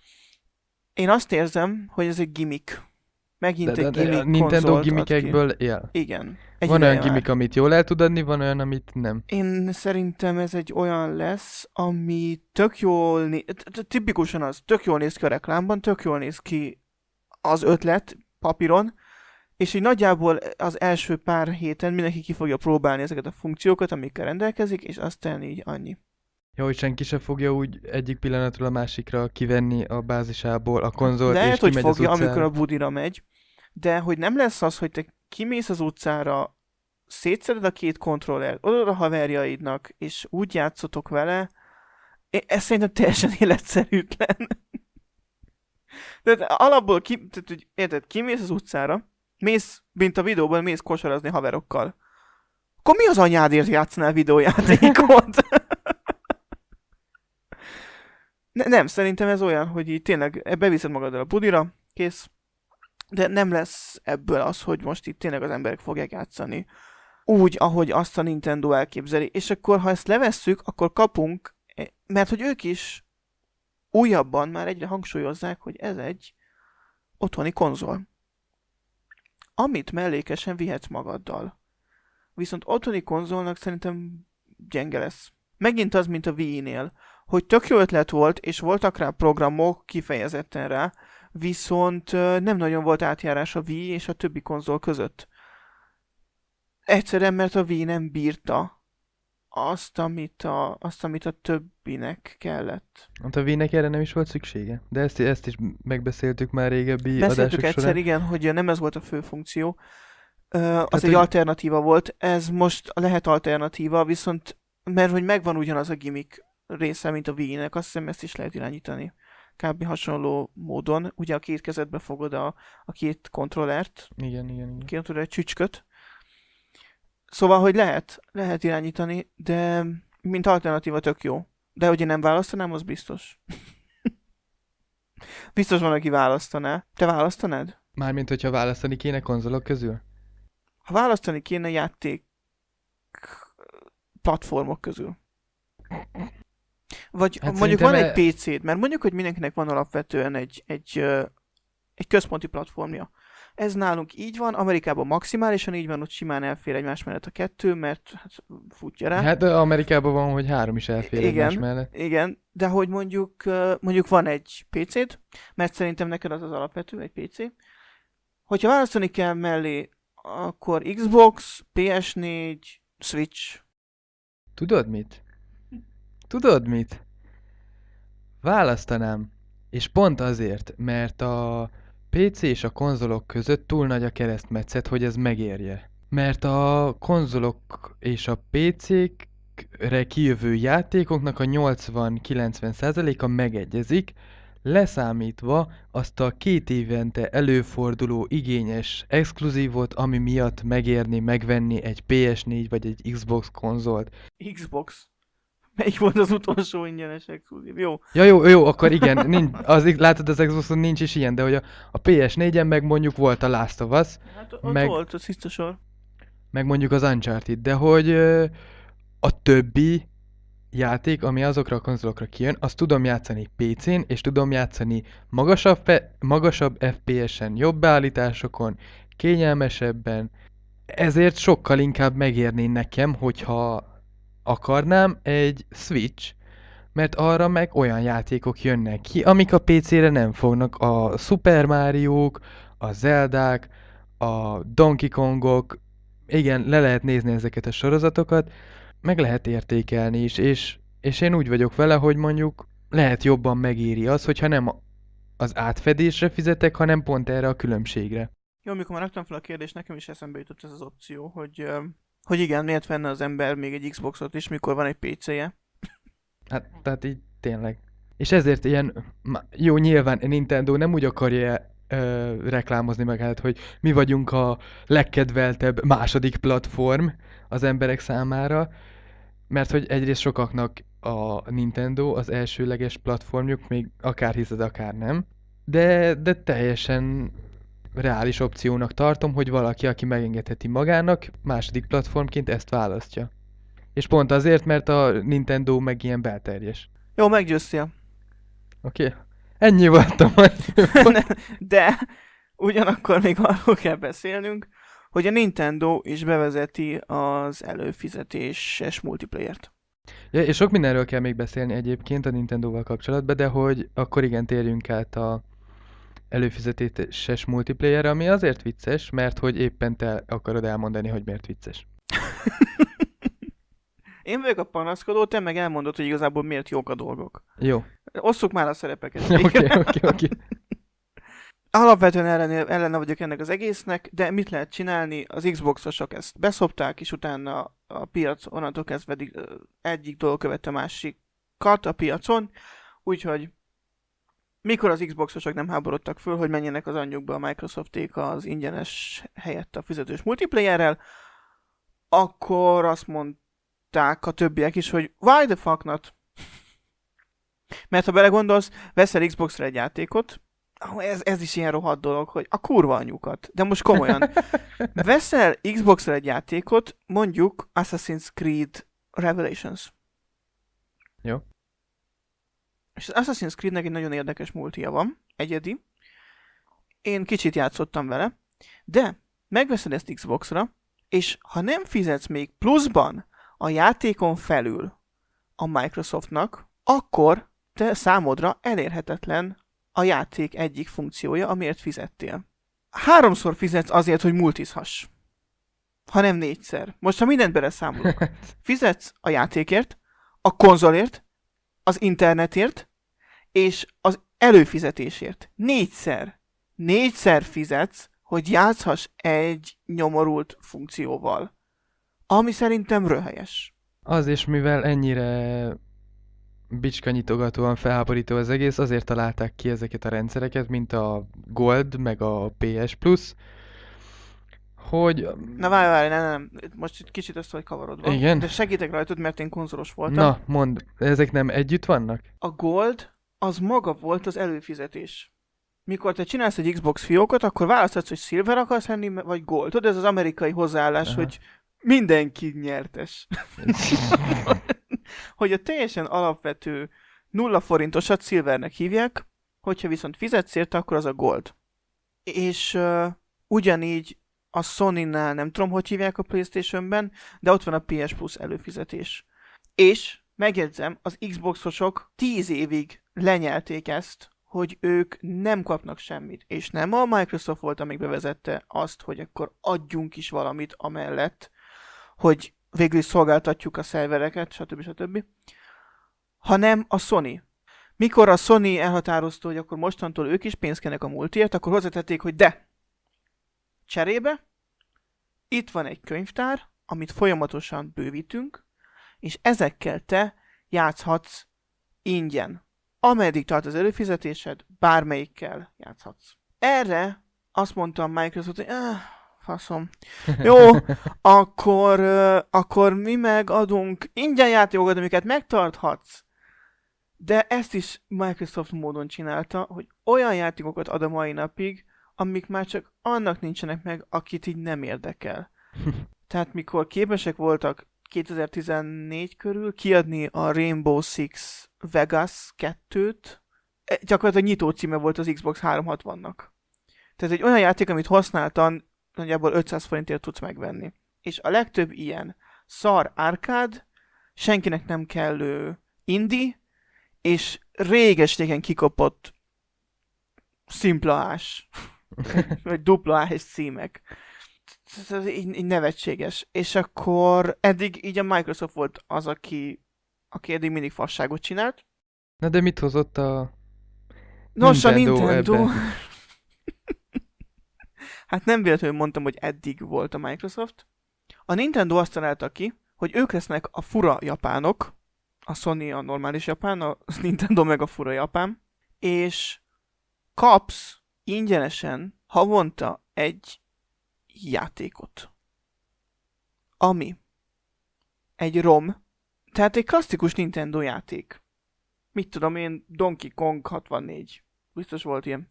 Én azt érzem, hogy ez egy gimmick. Megint De, egy de, de a gimmick Nintendo konzolt ad ki. gimmickekből él. Igen. Egy Van ideje olyan már. gimmick, amit jól el tud adni, van olyan, amit nem. Én szerintem ez egy olyan lesz, ami tök jól, né- t- t- tipikusan az, tök jól néz ki a reklámban, tök jól néz ki az ötlet papíron, és így nagyjából az első pár héten mindenki ki fogja próbálni ezeket a funkciókat, amikkel rendelkezik, és aztán így annyi. Jó, hogy senki se fogja úgy egyik pillanatról a másikra kivenni a bázisából a konzolt, és Lehet, hogy kimegy az fogja, utcára. amikor a budira megy, de hogy nem lesz az, hogy te kimész az utcára, szétszeded a két kontrollert, odaad a haverjaidnak, és úgy játszotok vele, é- ez szerintem teljesen életszerűtlen. Tehát alapból, ki, tehát, hogy, érted, kimész az utcára, mész, mint a videóban, mész kosarazni haverokkal. Akkor mi az anyádért játszanál videójátékot? ne, nem, szerintem ez olyan, hogy így tényleg beviszed magaddal a budira, kész. De nem lesz ebből az, hogy most itt tényleg az emberek fogják játszani úgy, ahogy azt a Nintendo elképzeli. És akkor, ha ezt levesszük, akkor kapunk, mert hogy ők is újabban már egyre hangsúlyozzák, hogy ez egy otthoni konzol, amit mellékesen vihetsz magaddal. Viszont otthoni konzolnak szerintem gyenge lesz. Megint az, mint a Wii-nél, hogy tök jó ötlet volt, és voltak rá programok kifejezetten rá, viszont nem nagyon volt átjárás a Wii és a többi konzol között. Egyszerűen, mert a Wii nem bírta azt, amit a, azt, amit a többinek kellett. Hát a Wii-nek erre nem is volt szüksége. De ezt, ezt is megbeszéltük már régebbi Beszéltük adások egyszer, során. igen, hogy nem ez volt a fő funkció. Ö, az egy hogy- alternatíva volt, ez most lehet alternatíva, viszont mert hogy megvan ugyanaz a gimmick része, mint a Wii-nek, azt hiszem ezt is lehet irányítani. Kb. Hasonló módon. Ugye a két kezedbe fogod a, a két kontrollert, Igen, igen, igen. két kontroller csücsköt. Szóval, hogy lehet, lehet irányítani, de mint alternatíva tök jó. De hogy én nem választanám, az biztos. Biztos van, aki választaná. Te választanád? Mármint, hogyha választani kéne konzolok közül? Ha választani kéne játék platformok közül. Vagy Hát mondjuk van szerintem egy e- pé céd, mert mondjuk, hogy mindenkinek van alapvetően egy, egy, ö, egy központi platformja. Ez nálunk így van, Amerikában maximálisan így van, ott simán elfér egymás mellett a kettő, mert hát futja rá. Hát de Amerikában van, hogy három is elfér egymás Igen. mellett. Igen, de hogy mondjuk, ö, mondjuk van egy pé céd, mert szerintem neked az az alapvető, egy pé cé. Hogyha választani kell mellé, akkor Xbox, pé es négy, Switch. Tudod mit? Tudod mit? Választanám És pont azért, mert a pé cé és a konzolok között túl nagy a keresztmetszet, hogy ez megérje. Mert a konzolok és a pé cékre kijövő játékoknak a nyolcvan-kilencven százaléka megegyezik, leszámítva azt a két évente előforduló igényes exkluzívot, ami miatt megérni megvenni egy pé es négy vagy egy Xbox konzolt. Xbox. Melyik volt az utolsó ingyenes exkluzív? Jó. Ja jó, jó, akkor igen, nincs, az, látod az Xboxon nincs is ilyen, de hogy a, a pé es négyen meg mondjuk volt a Last of Us, Hát ott meg, volt, az tiszta sor. meg mondjuk az Uncharted, de hogy ö, a többi játék, ami azokra a konzolokra kijön, azt tudom játszani pé cén, és tudom játszani magasabb, fe, magasabb ef pé es-en, jobb beállításokon, kényelmesebben, ezért sokkal inkább megérné nekem, hogyha akarnám egy Switch, mert arra meg olyan játékok jönnek ki, amik a pé cére nem fognak. A Super Mariók, a Zeldák, a Donkey Kongok, igen, le lehet nézni ezeket a sorozatokat, meg lehet értékelni is, és, és én úgy vagyok vele, hogy mondjuk lehet jobban megéri az, hogyha nem az átfedésre fizetek, hanem pont erre a különbségre. Jó, amikor már raktam fel a kérdést, nekem is eszembe jutott ez az opció, hogy, ö, hogy igen, miért venne az ember még egy Xboxot is, mikor van egy pé céje. Hát, tehát így tényleg. És ezért ilyen, jó, nyilván Nintendo nem úgy akarja ö, reklámozni magát, hogy mi vagyunk a legkedveltebb második platform az emberek számára, mert hogy egyrészt sokaknak a Nintendo az elsőleges platformjuk, még akár hiszed, akár nem, de, de teljesen reális opciónak tartom, hogy valaki, aki megengedheti magának, második platformként ezt választja. És pont azért, mert a Nintendo meg ilyen belterjes. Jó, meggyőztél. Oké? Okay. Ennyi volt a mai. De ugyanakkor még arról kell beszélnünk, hogy a Nintendo is bevezeti az előfizetéses multiplayert. Ja, és sok mindenről kell még beszélni egyébként a Nintendo-val kapcsolatban, de hogy akkor igen, térjünk át a előfizetéses multiplayerre, ami azért vicces, mert hogy éppen te akarod elmondani, hogy miért vicces. Én vagyok a panaszkodó, te meg elmondod, hogy igazából miért jók a dolgok. Jó. Osszuk már a szerepeket. Oké, oké, oké. Alapvetően ellene, ellene vagyok ennek az egésznek, de mit lehet csinálni? Az Xboxosok ezt beszopták, és utána a piac onnantól kezdve egyik dolog követte a másikat a piacon, úgyhogy mikor az Xboxosok nem háborodtak föl, hogy menjenek az anyjukba a Microsofték az ingyenes helyett a fizetős multiplayerrel, akkor azt mondták a többiek is, hogy why the fuck not? Mert ha belegondolsz, veszel Xboxra egy játékot, ez, ez is ilyen rohadt dolog, hogy a kurva anyukat. De most komolyan. Veszel Xboxra egy játékot, mondjuk Assassin's Creed Revelations. Jó. És az Assassin's Creednek egy nagyon érdekes multia van, egyedi. Én kicsit játszottam vele, de megveszed ezt Xboxra, és ha nem fizetsz még pluszban a játékon felül a Microsoftnak, akkor te számodra elérhetetlen a játék egyik funkciója, amiért fizettél. Háromszor fizetsz azért, hogy multizhass. Ha nem négyszer. Most, ha mindent beleszámolok. Fizetsz a játékért, a konzolért, az internetért, és az előfizetésért. Négyszer. Négyszer fizetsz, hogy játszhass egy nyomorult funkcióval. Ami szerintem röhelyes. Az is, mivel ennyire bicskanyitogatóan felháborító az egész, azért találták ki ezeket a rendszereket, mint a Gold, meg a pé es Plus, hogy... Na várj, várj, nem, nem, most itt kicsit össze vagy kavarodva. Igen? De segítek rajtad, mert én konzolos voltam. Na, mondd, ezek nem együtt vannak? A Gold, az maga volt az előfizetés. Mikor te csinálsz egy Xbox fiókot, akkor választhatsz, hogy Silver akarsz lenni, vagy Gold. Tudod, ez az amerikai hozzáállás, aha, hogy mindenki nyertes. Hogy a teljesen alapvető nulla forintosat Silvernek hívják, hogyha viszont fizetsz érte, akkor az a Gold. És uh, ugyanígy a Sony-nál nem tudom, hogy hívják a PlayStation-ben, de ott van a pé es Plus előfizetés. És, megjegyzem, az Xboxosok tíz évig lenyelték ezt, hogy ők nem kapnak semmit. És nem a Microsoft volt, amíg bevezette azt, hogy akkor adjunk is valamit amellett, hogy végül is szolgáltatjuk a szervereket, stb. stb. Hanem a Sony. Mikor a Sony elhatározta, hogy akkor mostantól ők is pénzkenek a multiért, akkor hozzátették, hogy de, cserébe, itt van egy könyvtár, amit folyamatosan bővítünk, és ezekkel te játszhatsz ingyen. Ameddig tart az előfizetésed, bármelyikkel játszhatsz. Erre azt mondta a Microsoft, hogy ah, faszom. Jó, akkor, uh, akkor mi megadunk ingyen játékokat, amiket megtarthatsz. De ezt is Microsoft módon csinálta, hogy olyan játékokat ad a mai napig, amik már csak annak nincsenek meg, akit így nem érdekel. Tehát mikor képesek voltak kétezer-tizennégy körül kiadni a Rainbow Six Vegas kettőt, gyakorlatilag nyitó címe volt az Xbox háromszázhatvannak. Tehát egy olyan játék, amit használtan nagyjából ötszáz forintért tudsz megvenni. És a legtöbb ilyen szar arcade, senkinek nem kellő indie, és réges-régen kikopott szimpla ás, vagy dupla ás címek. Ez így, így nevetséges. És akkor eddig így a Microsoft volt az, aki, aki eddig mindig fasságot csinált. Na de mit hozott a Nos, Nintendo a Nintendo... ebbe? Hát nem véletlenül mondtam, hogy eddig volt a Microsoft. A Nintendo azt találta ki, hogy ők lesznek a fura japánok, a Sony a normális japán, a Nintendo meg a fura japán, és kapsz ingyenesen havonta egy játékot. Ami egy ROM, tehát egy klasszikus Nintendo játék. Mit tudom én, Donkey Kong hatvannégy. Biztos volt ilyen.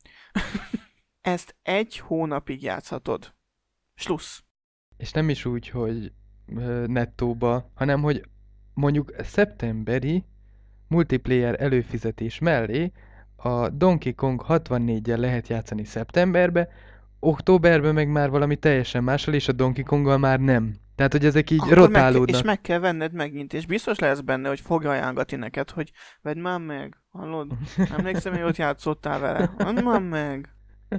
Ezt egy hónapig játszhatod. Slussz. És nem is úgy, hogy ö, nettóba, hanem hogy mondjuk szeptemberi multiplayer előfizetés mellé a Donkey Kong hatvannégyel lehet játszani szeptemberbe, októberben meg már valami teljesen mással, és a Donkey Konggal már nem. Tehát, hogy ezek így Akkor meg, rotálódnak. és meg kell venned megint, és biztos lesz benne, hogy fogja ajánlgatni neked, hogy vedd már meg, hallod? Emlékszem, hogy ott játszottál vele. Vedd már meg.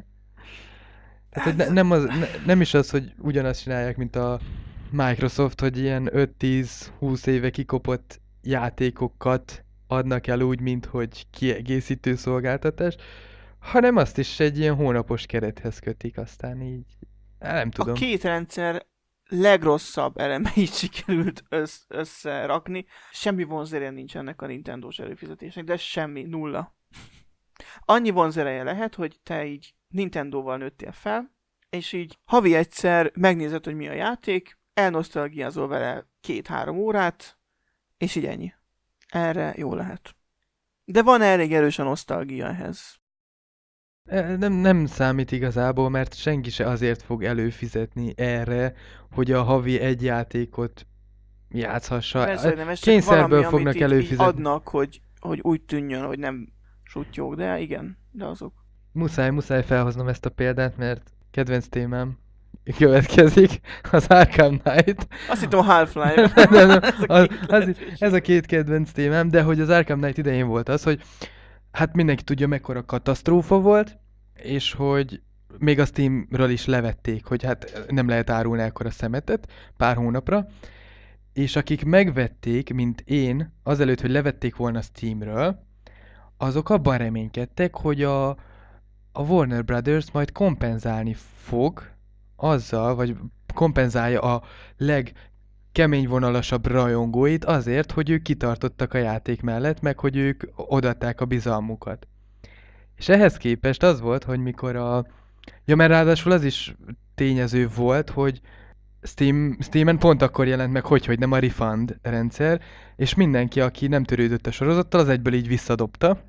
Tehát, hogy ne, nem, az, ne, nem is az, hogy ugyanazt csinálják, mint a Microsoft, hogy ilyen öt-tíz-húsz éve kikopott játékokat adnak el úgy, mint hogy kiegészítő szolgáltatás, hanem azt is egy ilyen hónapos kerethez kötik, aztán így, á, nem tudom. A két rendszer legrosszabb elemeit sikerült össz, összerakni. Semmi vonzereje nincs ennek a Nintendo-s előfizetésnek, de semmi, nulla. Annyi vonzereje lehet, hogy te így Nintendo-val nőttél fel, és így havi egyszer megnézed, hogy mi a játék, elnosztalgiázol vele két-három órát, és így ennyi. Erre jó lehet. De van elég erős a nosztalgia ehhez. E, Nem, nem számít igazából, mert senki se azért fog előfizetni erre, hogy a havi egy játékot játszhassa. Persze, hogy nem, ez csak Kényszerből valami, fognak amit így, így előfizetni. adnak, hogy, hogy úgy tűnjön, hogy nem sutyók, de igen, de azok. Muszáj, muszáj felhoznom ezt a példát, mert kedvenc témám következik, az Arkham Knight. Azt hittem a Half-Life. nem, nem, Ez a az, két az, lehetőség. ez a két kedvenc témám, de hogy az Arkham Knight idején volt az, hogy hát mindenki tudja, mekkora katasztrófa volt, és hogy még a Steamről is levették, hogy hát nem lehet árulni ekkora szemetet pár hónapra, és akik megvették, mint én, azelőtt, hogy levették volna Steamről, azok abban reménykedtek, hogy a, a Warner Brothers majd kompenzálni fog azzal, vagy kompenzálja a legkeményvonalasabb rajongóit azért, hogy ők kitartottak a játék mellett, meg hogy ők odaadták a bizalmukat. És ehhez képest az volt, hogy mikor a... Ja, mert ráadásul az is tényező volt, hogy Steam, Steamen pont akkor jelent meg, hogy, hogy nem a refund rendszer, és mindenki, aki nem törődött a sorozattal, az egyből így visszadobta,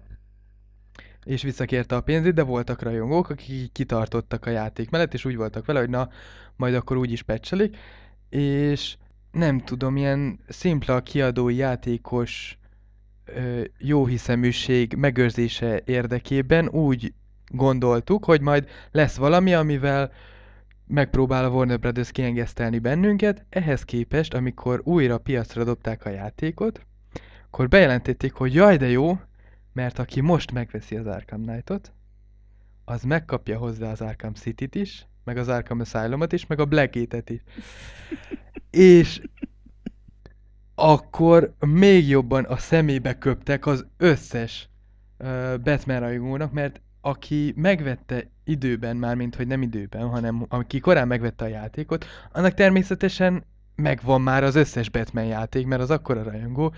és visszakérte a pénzét, de voltak rajongók, akik így kitartottak a játék mellett, és úgy voltak vele, hogy na, majd akkor úgy is patchelik, és nem tudom, ilyen szimpla kiadói játékos ö, jóhiszeműség megőrzése érdekében úgy gondoltuk, hogy majd lesz valami, amivel megpróbál a Warner Brothers kiengesztelni bennünket, ehhez képest, amikor újra piacra dobták a játékot, akkor bejelentették, hogy jaj de jó, mert aki most megveszi az Arkham Knight-ot, az megkapja hozzá az Arkham City-t is, meg az Arkham Asylum-ot is, meg a Blackgate-et is. És akkor még jobban a szemébe köptek az összes ö, Batman rajongónak, mert aki megvette időben, mármint hogy nem időben, hanem aki korán megvette a játékot, annak természetesen megvan már az összes Batman játék, mert az akkora rajongó,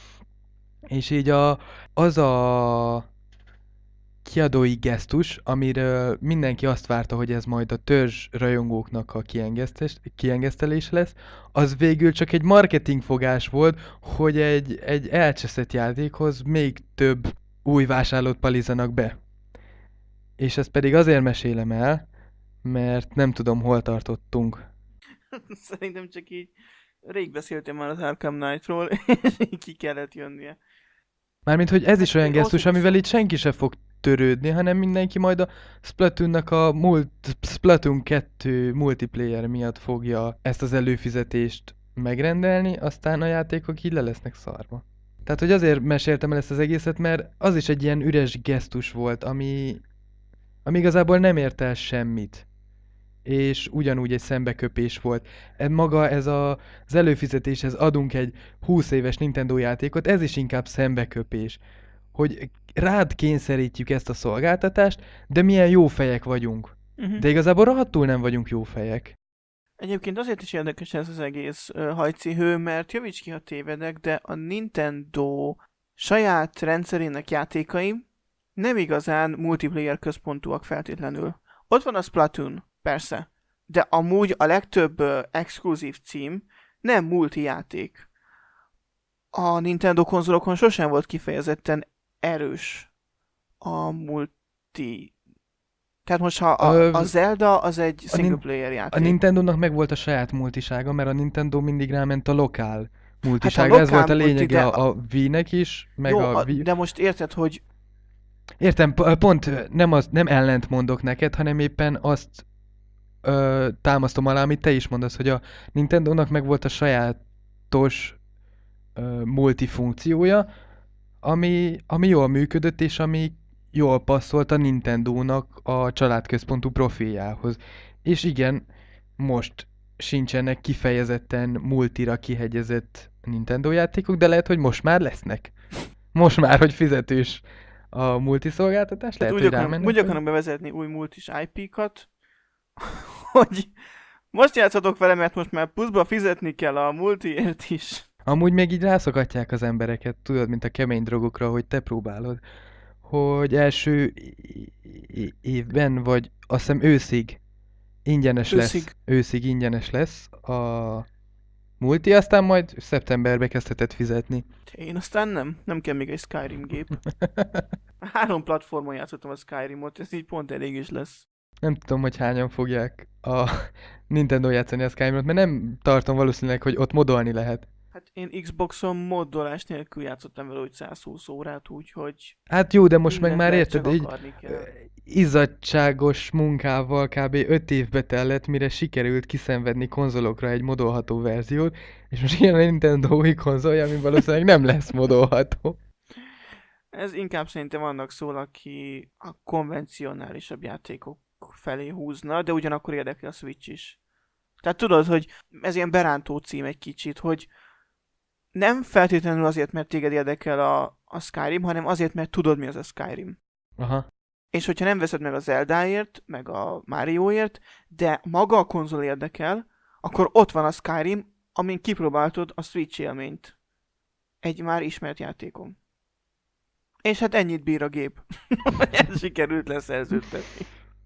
és így a, az a kiadói gesztus, amiről mindenki azt várta, hogy ez majd a törzs rajongóknak a kiengesztelés lesz, az végül csak egy marketingfogás volt, hogy egy, egy elcseszett játékhoz még több új vásárlót palizanak be. És ezt pedig azért mesélem el, mert nem tudom, hol tartottunk. Szerintem csak így rég beszéltem már az Arkham Knight-ról, és így ki kellett jönnie. Mármint, hogy ez is Hát, olyan én gesztus, ott- amivel itt senki se fog törődni, hanem mindenki majd a Splatoon-nak a mult- Splatoon kettő multiplayer miatt fogja ezt az előfizetést megrendelni, aztán a játékok így le lesznek szarva. Tehát, hogy azért meséltem el ezt az egészet, mert az is egy ilyen üres gesztus volt, ami, ami igazából nem ért el semmit. És ugyanúgy egy szembeköpés volt. Ez maga ez a, az előfizetéshez adunk egy húsz éves Nintendo játékot, ez is inkább szembeköpés. Hogy rád kényszerítjük ezt a szolgáltatást, de milyen jó fejek vagyunk. Uh-huh. De igazából rohadtul nem vagyunk jó fejek. Egyébként azért is érdekes ez az egész uh, hajcihő, mert javíts ki, ha tévedek, de a Nintendo saját rendszerének játékai nem igazán multiplayer központúak feltétlenül. Ott van a Splatoon, persze, de amúgy a legtöbb uh, exkluzív cím nem multi játék. A Nintendo konzolokon sosem volt kifejezetten erős a multi. Tehát most ha a, Ö, a Zelda az egy a single nin- player A játék. Nintendónak meg volt a saját multisága, mert a Nintendo mindig ráment a lokál multisága. lokál Ez volt a multi, lényege de a, a Wii-nek is, meg Jó, a a, Wii... de most érted, hogy Értem, p- pont nem, az, nem ellent mondok neked, hanem éppen azt ö, támasztom alá, amit te is mondasz, hogy a Nintendónak meg volt a sajátos ö, multifunkciója, ami, ami jól működött, és ami jól passzolt a Nintendónak a családközpontú profiljához. És igen, most sincsenek kifejezetten multira kihegyezett Nintendo játékok, de lehet, hogy most már lesznek. Most már, hogy fizetős a multiszolgáltatás, lehet, úgy hogy akarom, rámennek. úgy hogy- akarom bevezetni új multis i pé-kat, hogy most játszatok vele, mert most már pluszba fizetni kell a multiért is. Amúgy még így rászogatják az embereket, tudod, mint a kemény drogokra, hogy te próbálod, hogy első í- í- évben, vagy azt hiszem őszig ingyenes Őszig. lesz, őszig ingyenes lesz a multi, aztán majd szeptemberbe kezdheted fizetni. Én aztán nem, nem kell még egy Skyrim gép. Három platformon játszottam a Skyrimot, ez így pont elég is lesz. Nem tudom, hogy hányan fogják a Nintendo játszani a Skyrimot, mert nem tartom valószínűleg, hogy ott modolni lehet. Hát én Xboxon moddolás nélkül játszottam vele úgy száz húsz órát, úgyhogy Hát jó, de most meg mindent már lehet, érted, csak így akarni kell. ö, izzadságos munkával kb. öt évbe tellett, mire sikerült kiszenvedni konzolokra egy modolható verziót, és most ilyen a Nintendo új konzolja, ami valószínűleg nem lesz modolható. Ez inkább szerintem annak szól, aki a konvencionálisabb játékok felé húzna, de ugyanakkor érdekli a Switch is. Tehát tudod, hogy ez ilyen berántó cím egy kicsit, hogy nem feltétlenül azért, mert téged érdekel a, a Skyrim, hanem azért, mert tudod, mi az a Skyrim. Aha. És hogyha nem veszed meg a Zeldáért, meg a Marioért, de maga a konzol érdekel, akkor ott van a Skyrim, amin kipróbáltad a Switch élményt. Egy már ismert játékon. És hát ennyit bír a gép. Ez sikerült leszerződtetni.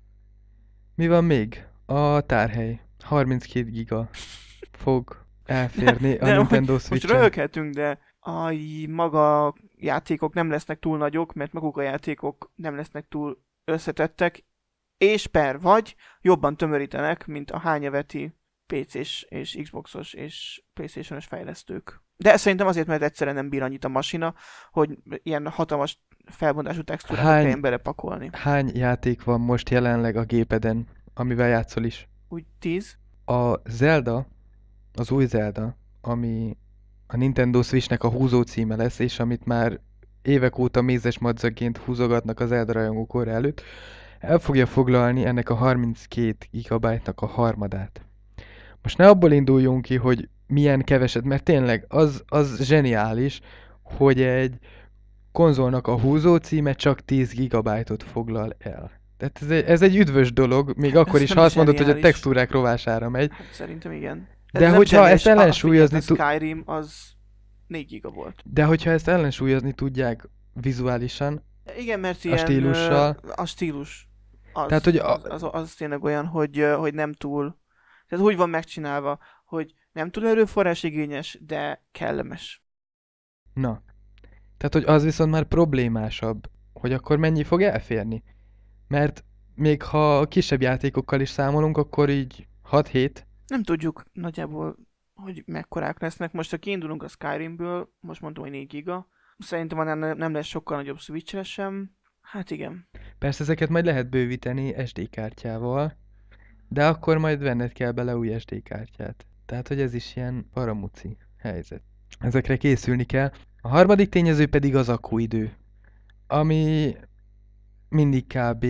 Mi van még? A tárhely. harminckét giga fog elférni a De Nintendo Most Switch-en. röhöghetünk, de a maga játékok nem lesznek túl nagyok, mert maguk a játékok nem lesznek túl összetettek, és per vagy jobban tömörítenek, mint a hányaveti pé cés és Xboxos és PlayStation-os fejlesztők. De szerintem azért, mert egyszerűen nem bír annyit a masina, hogy ilyen hatalmas felbontású textúrákat Hány- kelljen belepakolni. Hány játék van most jelenleg a gépeden, amivel játszol is? Úgy tíz? A Zelda, az új Zelda, ami a Nintendo Switchnek a húzó címe lesz, és amit már évek óta mézes madzagként húzogatnak az Zelda rajongók orra előtt, el fogja foglalni ennek a harminckét gigabyte-nak a harmadát. Most ne abból induljunk ki, hogy milyen keveset, mert tényleg az, az zseniális, hogy egy konzolnak a húzó címe csak tíz gigabájtot foglal el. Tehát ez egy, ez egy üdvös dolog, még akkor Ez is, ha nem azt mondod, hogy a zseniális. textúrák rovására megy. Hát szerintem igen. Ez De nem hogyha zseniális. ezt A- ellensúlyozni figyelj, tud- a Skyrim az négy giga volt. De hogyha ezt ellensúlyozni tudják vizuálisan, Igen, mert A ilyen... stílussal. ö, A stílus. Az, Tehát, hogy a- az, az, az tényleg olyan, hogy, ö, hogy nem túl... Tehát úgy van megcsinálva, hogy nem túl erőforrásigényes, de kellemes. na. Tehát, hogy az viszont már problémásabb, hogy akkor mennyi fog elférni. Mert még ha kisebb játékokkal is számolunk, akkor így hat-hét. Nem tudjuk nagyjából, hogy mekkorák lesznek. Most, ha kiindulunk a Skyrimből, most mondtam, hogy négy giga. Szerintem annál nem lesz sokkal nagyobb Switchre sem. Hát igen. Persze ezeket majd lehet bővíteni es dé kártyával, de akkor majd venned kell bele új es dé kártyát. Tehát, hogy ez is ilyen paramuci helyzet. Ezekre készülni kell. A harmadik tényező pedig az akkuidő, ami mindig kb.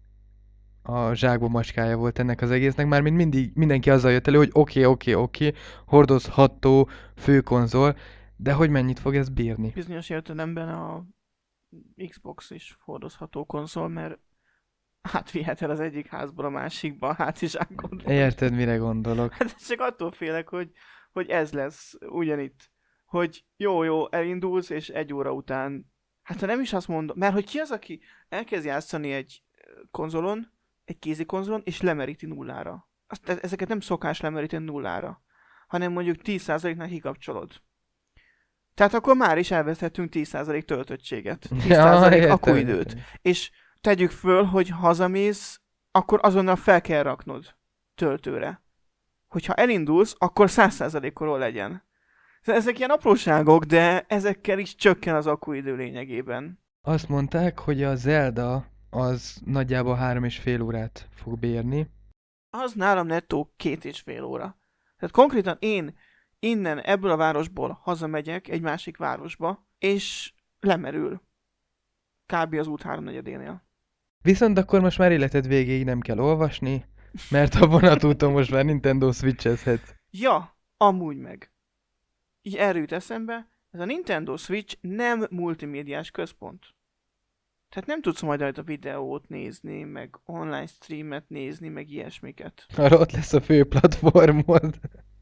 A zsákba macskája volt ennek az egésznek, mármint mindig mindenki azzal jött elő, hogy oké, oké, oké, hordozható főkonzol, de hogy mennyit fog ez bírni? Bizonyos értelemben a Xbox is hordozható konzol, mert átvihet el az egyik házból a másikba a hátizsákot. Érted, mire gondolok? Hát csak attól félek, hogy, hogy ez lesz ugyanitt. Hogy jó, jó, elindulsz, és egy óra után... Hát ha nem is azt mondom, mert hogy ki az, aki elkezd játszani egy konzolon, egy kézi konzolon, és lemeríti nullára. Azt, e- ezeket nem szokás lemeríteni nullára, hanem mondjuk tíz százaléknál kikapcsolod. Tehát akkor már is elvesztettünk tíz százalék töltöttséget, tíz százalék értem, akkuidőt. értem. És tegyük föl, hogy hazamész, akkor azonnal fel kell raknod töltőre. Hogyha elindulsz, akkor száz százalékról legyen. Ezek ilyen apróságok, de ezekkel is csökken az akkuidő lényegében. Azt mondták, hogy a Zelda az nagyjából három és fél órát fog bírni. Az nálam nettó két és fél óra. Tehát konkrétan én innen, ebből a városból hazamegyek egy másik városba, és lemerül. Kb. Az út háromnegyedénél. Viszont akkor most már életed végéig nem kell olvasni, mert a vonatúton most már Nintendo Switch-ezhetsz. Ja, amúgy meg. Így erről jut eszembe, ez a Nintendo Switch nem multimédiás központ. Tehát nem tudsz majd rajta videót nézni, meg online streamet nézni, meg ilyesmiket. Arra ott lesz a fő platformod.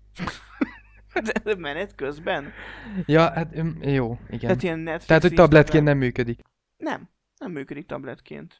De menet közben? Ja, hát mm, jó, igen. Tehát ilyen Netflix, Tehát, hogy tabletként nem működik. Nem, nem működik tabletként.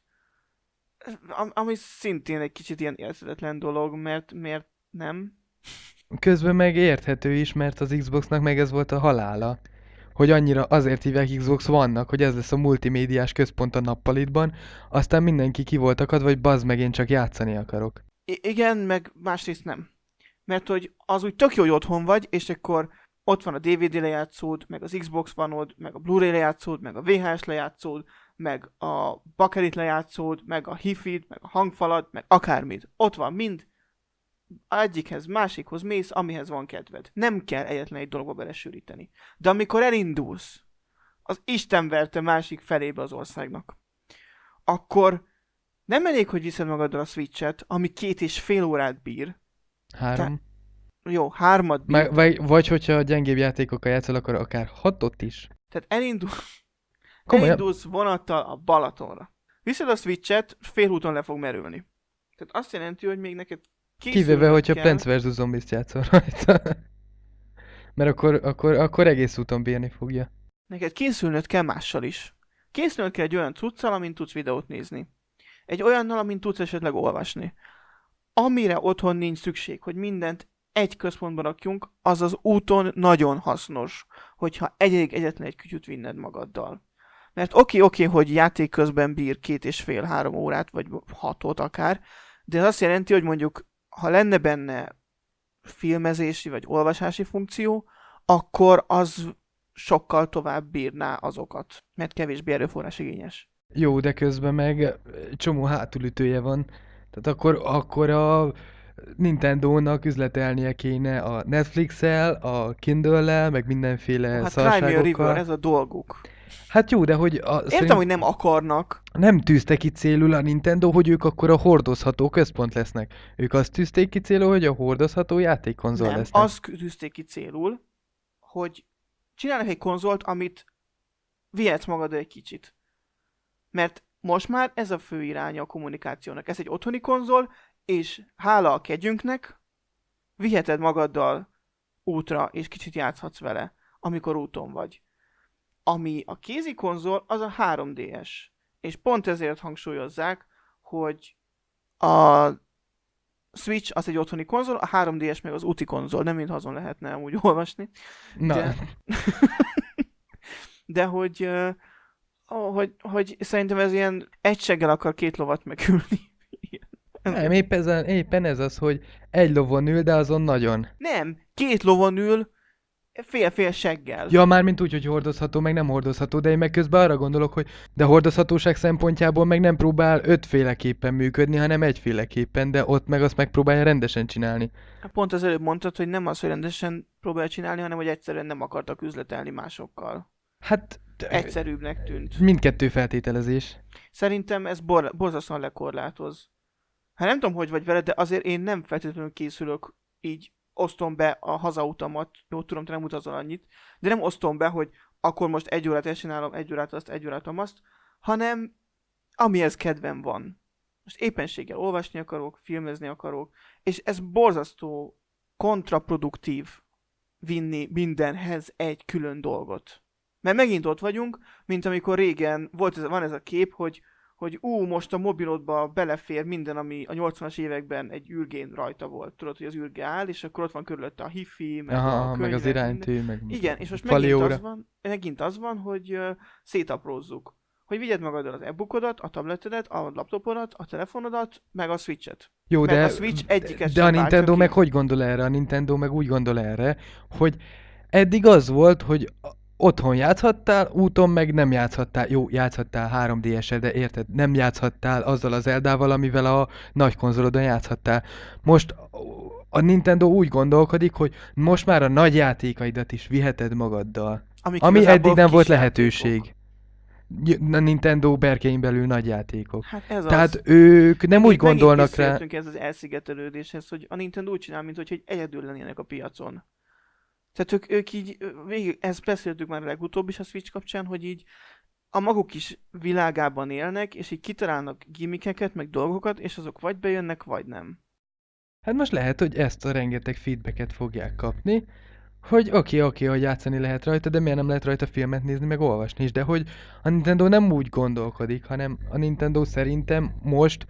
Am- Ami szintén egy kicsit ilyen érthetetlen dolog, mert miért nem? Közben meg érthető is, mert az Xboxnak meg ez volt a halála. Hogy annyira azért hívják Xbox One-nak, hogy ez lesz a multimédiás központ a nappalitban, aztán mindenki ki volt akadva, hogy bazd meg, én csak játszani akarok. I- igen, meg másrészt nem. Mert hogy az úgy tök jó, hogy otthon vagy, és akkor ott van a dé vé dé lejátszód, meg az Xbox One-od, meg a Blu-ray lejátszód, meg a vé há es lejátszód, meg a bakelit lejátszód, meg a hifid, meg a hangfalad, meg akármit. Ott van mind. Egyikhez, másikhoz mész, amihez van kedved. Nem kell egyetlen egy dologba belesűríteni. De amikor elindulsz, az Isten verte másik felébe az országnak, akkor nem elég, hogy viszed magaddal a Switch-et, ami két és fél órát bír. Három. Jó, hármat bír. Meg, vagy, vagy hogyha gyengébb játékokkal játszol, akkor akár hatot is. Tehát elindul... Komolyan. elindulsz vonattal a Balatonra. Viszed a Switch-et, félúton le fog merülni. Tehát azt jelenti, hogy még neked készülnöd Kivéve, hogyha kell. Plants versus. Zombies játszol rajta. Mert akkor, akkor, akkor egész úton bírni fogja. Neked készülnöd kell mással is. Készülnöd kell egy olyan cuccal, amint tudsz videót nézni. Egy olyannal, amint tudsz esetleg olvasni. Amire otthon nincs szükség, hogy mindent egy központba rakjunk, az az úton nagyon hasznos, hogyha egyedül egyetlen egy kütyüt vinned magaddal. Mert oké, oké, hogy játék közben bír két és fél, három órát, vagy hatot akár, de ez azt jelenti, hogy mondjuk, ha lenne benne filmezési vagy olvasási funkció, akkor az sokkal tovább bírná azokat, mert kevésbé erőforrás igényes. Jó, de közben meg csomó hátulütője van. Tehát akkor, akkor a Nintendónak üzletelnie kéne a Netflix-el, a Kindle-lel, meg mindenféle Hát Cry Me a River, szarságokkal. ez a dolguk. Hát jó, de hogy a, Értem, szerint hogy nem akarnak. nem tűzte ki célul a Nintendo, hogy ők akkor a hordozható központ lesznek. Ők azt tűzték ki célul, hogy a hordozható játékkonzol Nem, lesznek. azt tűzték ki célul, hogy csinálnak egy konzolt, amit vihetsz magaddal egy kicsit. Mert most már ez a fő iránya a kommunikációnak. Ez egy otthoni konzol, és hála a kegyünknek viheted magaddal útra, és kicsit játszhatsz vele, amikor úton vagy. Ami a kézi konzol, az a három dé es. És pont ezért hangsúlyozzák, hogy a Switch az egy otthoni konzol, a három dé es meg az úti konzol, nem mintha azon lehetne úgy olvasni. Na, De, de hogy, uh, hogy, hogy szerintem ez ilyen egy seggel akar két lovat megülni. nem, épp ez, a- éppen ez az, hogy egy lovon ül, de azon nagyon. Nem, két lovon ül, fél-fél seggel. Ja, mármint úgy, hogy hordozható, meg nem hordozható, de én meg közben arra gondolok, hogy de hordozhatóság szempontjából meg nem próbál ötféleképpen működni, hanem egyféleképpen, de ott meg azt megpróbálja rendesen csinálni. Pont az előbb mondtad, hogy nem az, hogy rendesen próbál csinálni, hanem hogy egyszerűen nem akartak üzletelni másokkal. Hát Egyszerűbbnek tűnt. mindkettő feltételezés. Szerintem ez bor- borzasztóan lekorlátoz. Hát nem tudom, hogy vagy veled, de azért én nem feltétlenül készülök így osztom be a hazautamat, jó, tudom, te nem utazol annyit, de nem osztom be, hogy akkor most egy órát ezt csinálom, egy órát azt, egy órát azt, hanem amihez kedvem van. Most éppenséggel olvasni akarok, filmezni akarok, és ez borzasztó kontraproduktív vinni mindenhez egy külön dolgot. Mert megint ott vagyunk, mint amikor régen volt ez, van ez a kép, hogy hogy ú, most a mobilodba belefér minden, ami a nyolcvanas években egy űrgén rajta volt. Tudod, hogy az űrge áll, és akkor ott van körülötte a hifi, meg Aha, a aha, könyvek, meg az minden. iránytű, meg Igen, és most fali megint óra. az, van, megint az van, hogy uh, szétaprózzuk. Hogy vigyed magaddal az e-bookodat, a tabletedet, a laptopodat, a telefonodat, meg a Switchet. Jó, Meg de, a Switch egyiket de sem a váltja Nintendo ki. meg hogy gondol erre? A Nintendo meg úgy gondol erre, hogy eddig az volt, hogy otthon játszhattál, úton meg nem játszhattál. Jó, játszhattál három dé es-el, de érted, nem játszhattál azzal az Zeldával, amivel a nagy konzolodon játszhattál. Most a Nintendo úgy gondolkodik, hogy most már a nagy játékaidat is viheted magaddal. Amik Ami igazából eddig nem volt kis lehetőség. játékok. J- A Nintendo berkein belül nagy játékok. Hát ez Tehát az. ők nem úgy Megint- gondolnak megint rá. visszajöttünk ez az elszigetelődéshez, hogy a Nintendo úgy csinál, mint hogy egyedül lennének a piacon. Tehát ők, ők így, végig, ezt beszéltük már legutóbb is a Switch kapcsán, hogy így a maguk kis világában élnek, és így kitalálnak gimmickeket, meg dolgokat, és azok vagy bejönnek, vagy nem. Hát most lehet, hogy ezt a rengeteg feedbacket fogják kapni, hogy oké, okay, oké, okay, hogy játszani lehet rajta, de miért nem lehet rajta filmet nézni, meg olvasni is, de hogy a Nintendo nem úgy gondolkodik, hanem a Nintendo szerintem most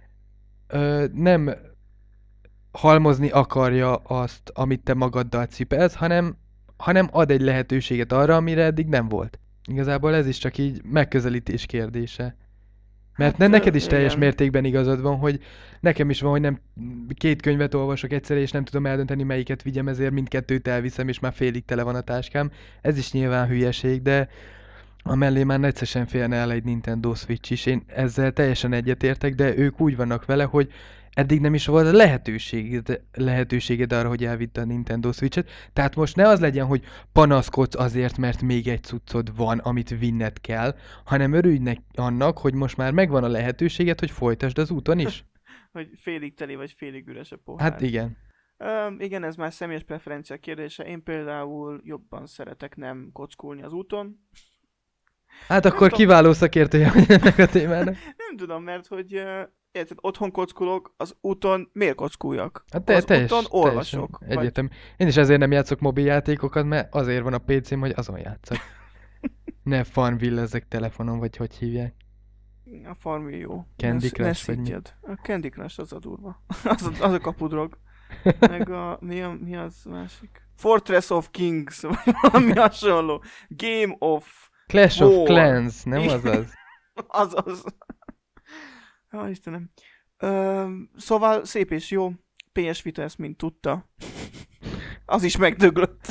ö, nem halmozni akarja azt, amit te magaddal cipelsz, hanem, hanem ad egy lehetőséget arra, amire eddig nem volt. Igazából ez is csak így megközelítés kérdése. Mert Hát, ne, neked ö, is teljes igen. mértékben igazad van, hogy nekem is van, hogy nem két könyvet olvasok egyszerre, és nem tudom eldönteni, melyiket vigyem, ezért mindkettőt elviszem, és már félig tele van a táskám. Ez is nyilván hülyeség, de amellé már egyszer sem férne el egy Nintendo Switch is. Én ezzel teljesen egyetértek, de ők úgy vannak vele, hogy eddig nem is volt lehetőséged, lehetőséged arra, hogy elvidd a Nintendo Switch-et. Tehát most ne az legyen, hogy panaszkodsz azért, mert még egy cuccod van, amit vinned kell, hanem örülj nek- annak, hogy most már megvan a lehetőséged, hogy folytasd az úton is. Hogy félig teli, vagy félig üres a pohár. Hát igen. Öm, igen, ez már személyes preferencia kérdése. Én például jobban szeretek nem kockulni az úton. Hát akkor tudom. kiváló szakértője vagy ennek a témának. Nem tudom, mert hogy uh, érted, otthon kockulok, az úton miért kockuljak? Hát te, az teljes, úton olvasok. teljesen egyetem. Én is ezért nem játszok mobiljátékokat, mert azért van a pé cém, hogy azon játszok. Ne farmville-ezzek telefonon, vagy hogy hívják. Vagy a farmja jó. Candy Ne- Crush, ne vagy mi? szidjad. A Candy Crush az a durva. az, a, az a kapudrog. Meg a, mi, a, mi az másik? Fortress of Kings, vagy valami hasonló. Game of Clash War. of Clans, nem Igen. azaz? Azaz. Ó, Istenem. Ö, szóval szép és jó. pé es Vita ezt mind tudta. Az is megdöglött.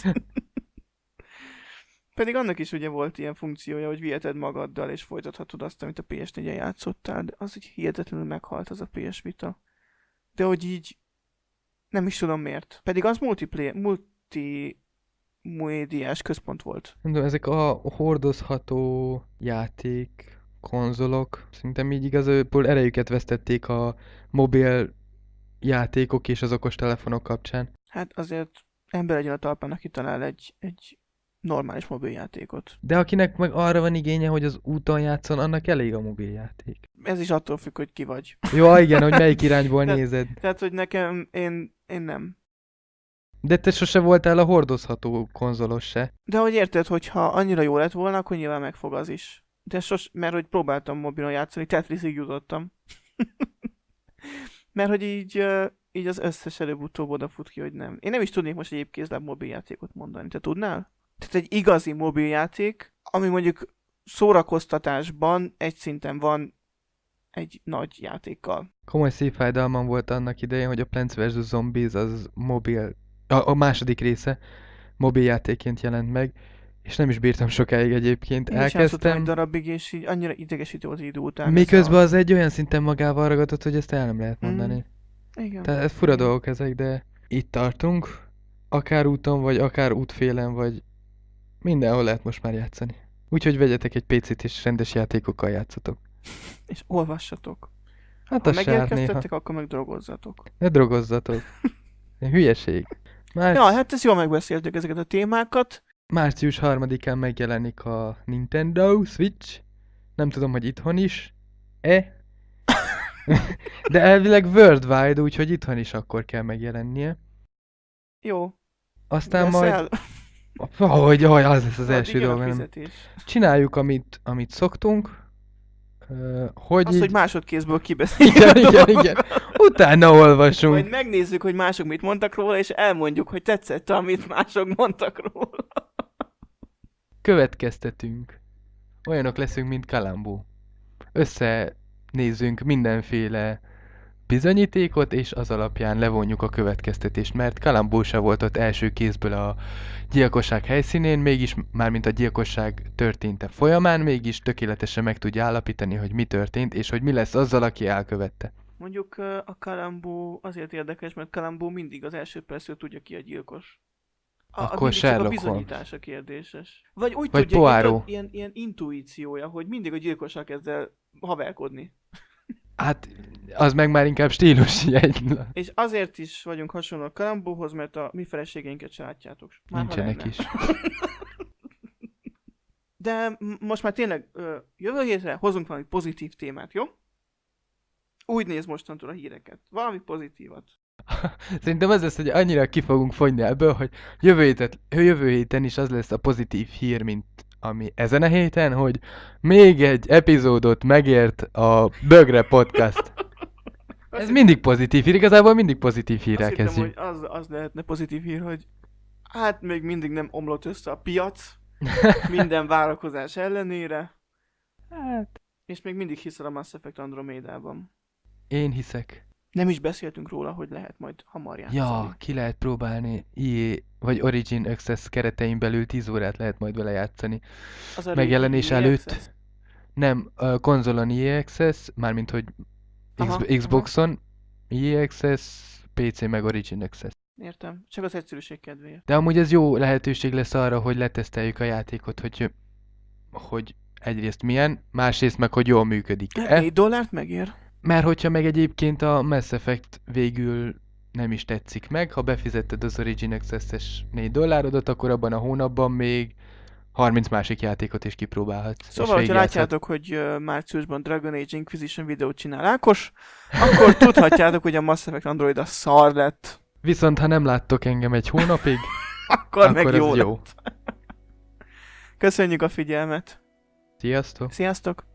Pedig annak is ugye volt ilyen funkciója, hogy viheted magaddal, és folytathatod azt, amit a pé es négyen játszottál, de az így hihetetlenül meghalt az a pé es Vita. De hogy így nem is tudom miért. Pedig az multiplayer, multimédiás központ volt. Nem tudom, ezek a hordozható játék, konzolok, szerintem így igazából erejüket vesztették a mobil játékok és az okostelefonok kapcsán. Hát azért ember legyen a talpán, aki talál egy, egy normális mobiljátékot. De akinek meg arra van igénye, hogy az úton játszon, annak elég a mobiljáték. Ez is attól függ, hogy ki vagy. Jó, igen, hogy melyik irányból Te- nézed. Tehát, hogy nekem, én, én nem. De te sose voltál a hordozható konzolos se. De hogy érted, hogyha annyira jó lett volna, akkor nyilván megfog az is. De sos, mert hogy próbáltam mobilon játszani, Tetrisig jutottam. Mert hogy így, ö, így az összes előbb-utóbb odafut ki, hogy nem. Én nem is tudnék most egy kézláb mobiljátékot mondani. Te tudnál? Tehát egy igazi mobiljáték, ami mondjuk szórakoztatásban egy szinten van egy nagy játékkal. Komoly szívfájdalmam volt annak idején, hogy a Plants versus. Zombies az mobil... A, a második része mobiljátékként jelent meg, és nem is bírtam sokáig egyébként. Én is játszottam egy Elkezdtem, darabig, és így annyira idegesítő volt idő után. ez miközben a... az egy olyan szinten magával ragadott, hogy ezt el nem lehet Mm. mondani. Igen. Tehát ez fura Igen. dolgok ezek, de itt tartunk. Akár úton, vagy akár útfélen, vagy mindenhol lehet most már játszani. Úgyhogy vegyetek egy pé cét és rendes játékokkal játszatok. És olvassatok. Hát Ha a sár néha. megérkeztettek, akkor meg drogozzatok. Ne drogozzatok. Hülyeség. Már Ja, hát ezt jól megbeszéltük ezeket a témákat. március harmadikán megjelenik a Nintendo Switch. Nem tudom, hogy itthon is. E? De elvileg worldwide, úgyhogy itthon is akkor kell megjelennie. Jó. Aztán majd... Veszel? Hogy, hogy az lesz az Addig első jön a dolog. Nem. fizetés. Csináljuk, amit, amit szoktunk. Ö, Hogy Az, így... hogy másodkézből kibeszéljük. Igen, a igen, dolgokat. igen. Utána olvasunk. Majd megnézzük, hogy mások mit mondtak róla, és elmondjuk, hogy tetszett, amit mások mondtak róla. Következtetünk. Olyanok leszünk, mint Kalambó. Összenézzünk mindenféle bizonyítékot, és az alapján levonjuk a következtetést, mert Kalambó se volt ott első kézből a gyilkosság helyszínén, mégis, mármint a gyilkosság történte folyamán, mégis tökéletesen meg tudja állapítani, hogy mi történt, és hogy mi lesz azzal, aki elkövette. Mondjuk ö, a Kalambó azért érdekes, mert Kalambó mindig az első percről tudja, ki a gyilkos. A, a Akkor mindig csak a Sherlock Holmes. bizonyítása kérdéses. Vagy úgy Vagy tudja, Poirot. ilyen, ilyen, ilyen intuíciója, hogy mindig a gyilkossal kezd el haverkodni. Hát, az meg már inkább stílus jegy. És azért is vagyunk hasonlóak Kalambóhoz, mert a mi feleségeinket se látjátok. Már ha Nincsenek lenne. is. De m- most már tényleg ö, jövő hétre hozunk valami pozitív témát, jó? Úgy néz mostantól a híreket. Valami pozitívat. Szerintem az lesz, hogy annyira ki fogunk fogyni ebből, hogy jövő, hétet, jövő héten is az lesz a pozitív hír, mint ami ezen a héten, hogy még egy epizódot megért a Bögre Podcast. Ez mindig pozitív hír, igazából mindig pozitív hírrel Azt hittem, kezdjük. hogy az, az lehetne pozitív hír, hogy hát még mindig nem omlott össze a piac, minden várakozás ellenére, Hát, és még mindig hiszel a Mass Effect Andromedában. én hiszek. Nem is beszéltünk róla, hogy lehet majd hamar játszani. Ja, ki lehet próbálni í á vagy Origin Access keretein belül tíz órát lehet majd vele játszani. Az a Megjelenés régi előtt. Access. Nem, a konzolon í á Access, mármint hogy Aha, X- Xboxon í á Access, pé cé meg Origin Access. Értem, csak az egyszerűség kedvéért. De amúgy ez jó lehetőség lesz arra, hogy leteszteljük a játékot, hogy, hogy egyrészt milyen, másrészt meg, hogy jól működik-e. négy dollárt megér. Mert hogyha meg egyébként a Mass Effect végül nem is tetszik meg, ha befizetted az Origin Access-es négy dollárodat, akkor abban a hónapban még harminc másik játékot is kipróbálhatsz. és Szóval, hogyha végigjátszhatsz. látjátok, hogy uh, márciusban Dragon Age Inquisition videót csinál Ákos, akkor tudhatjátok, hogy a Mass Effect Android a szar lett. Viszont ha nem láttok engem egy hónapig, Akkor, akkor meg ez jó, jó. lett. Köszönjük a figyelmet. Sziasztok! Sziasztok!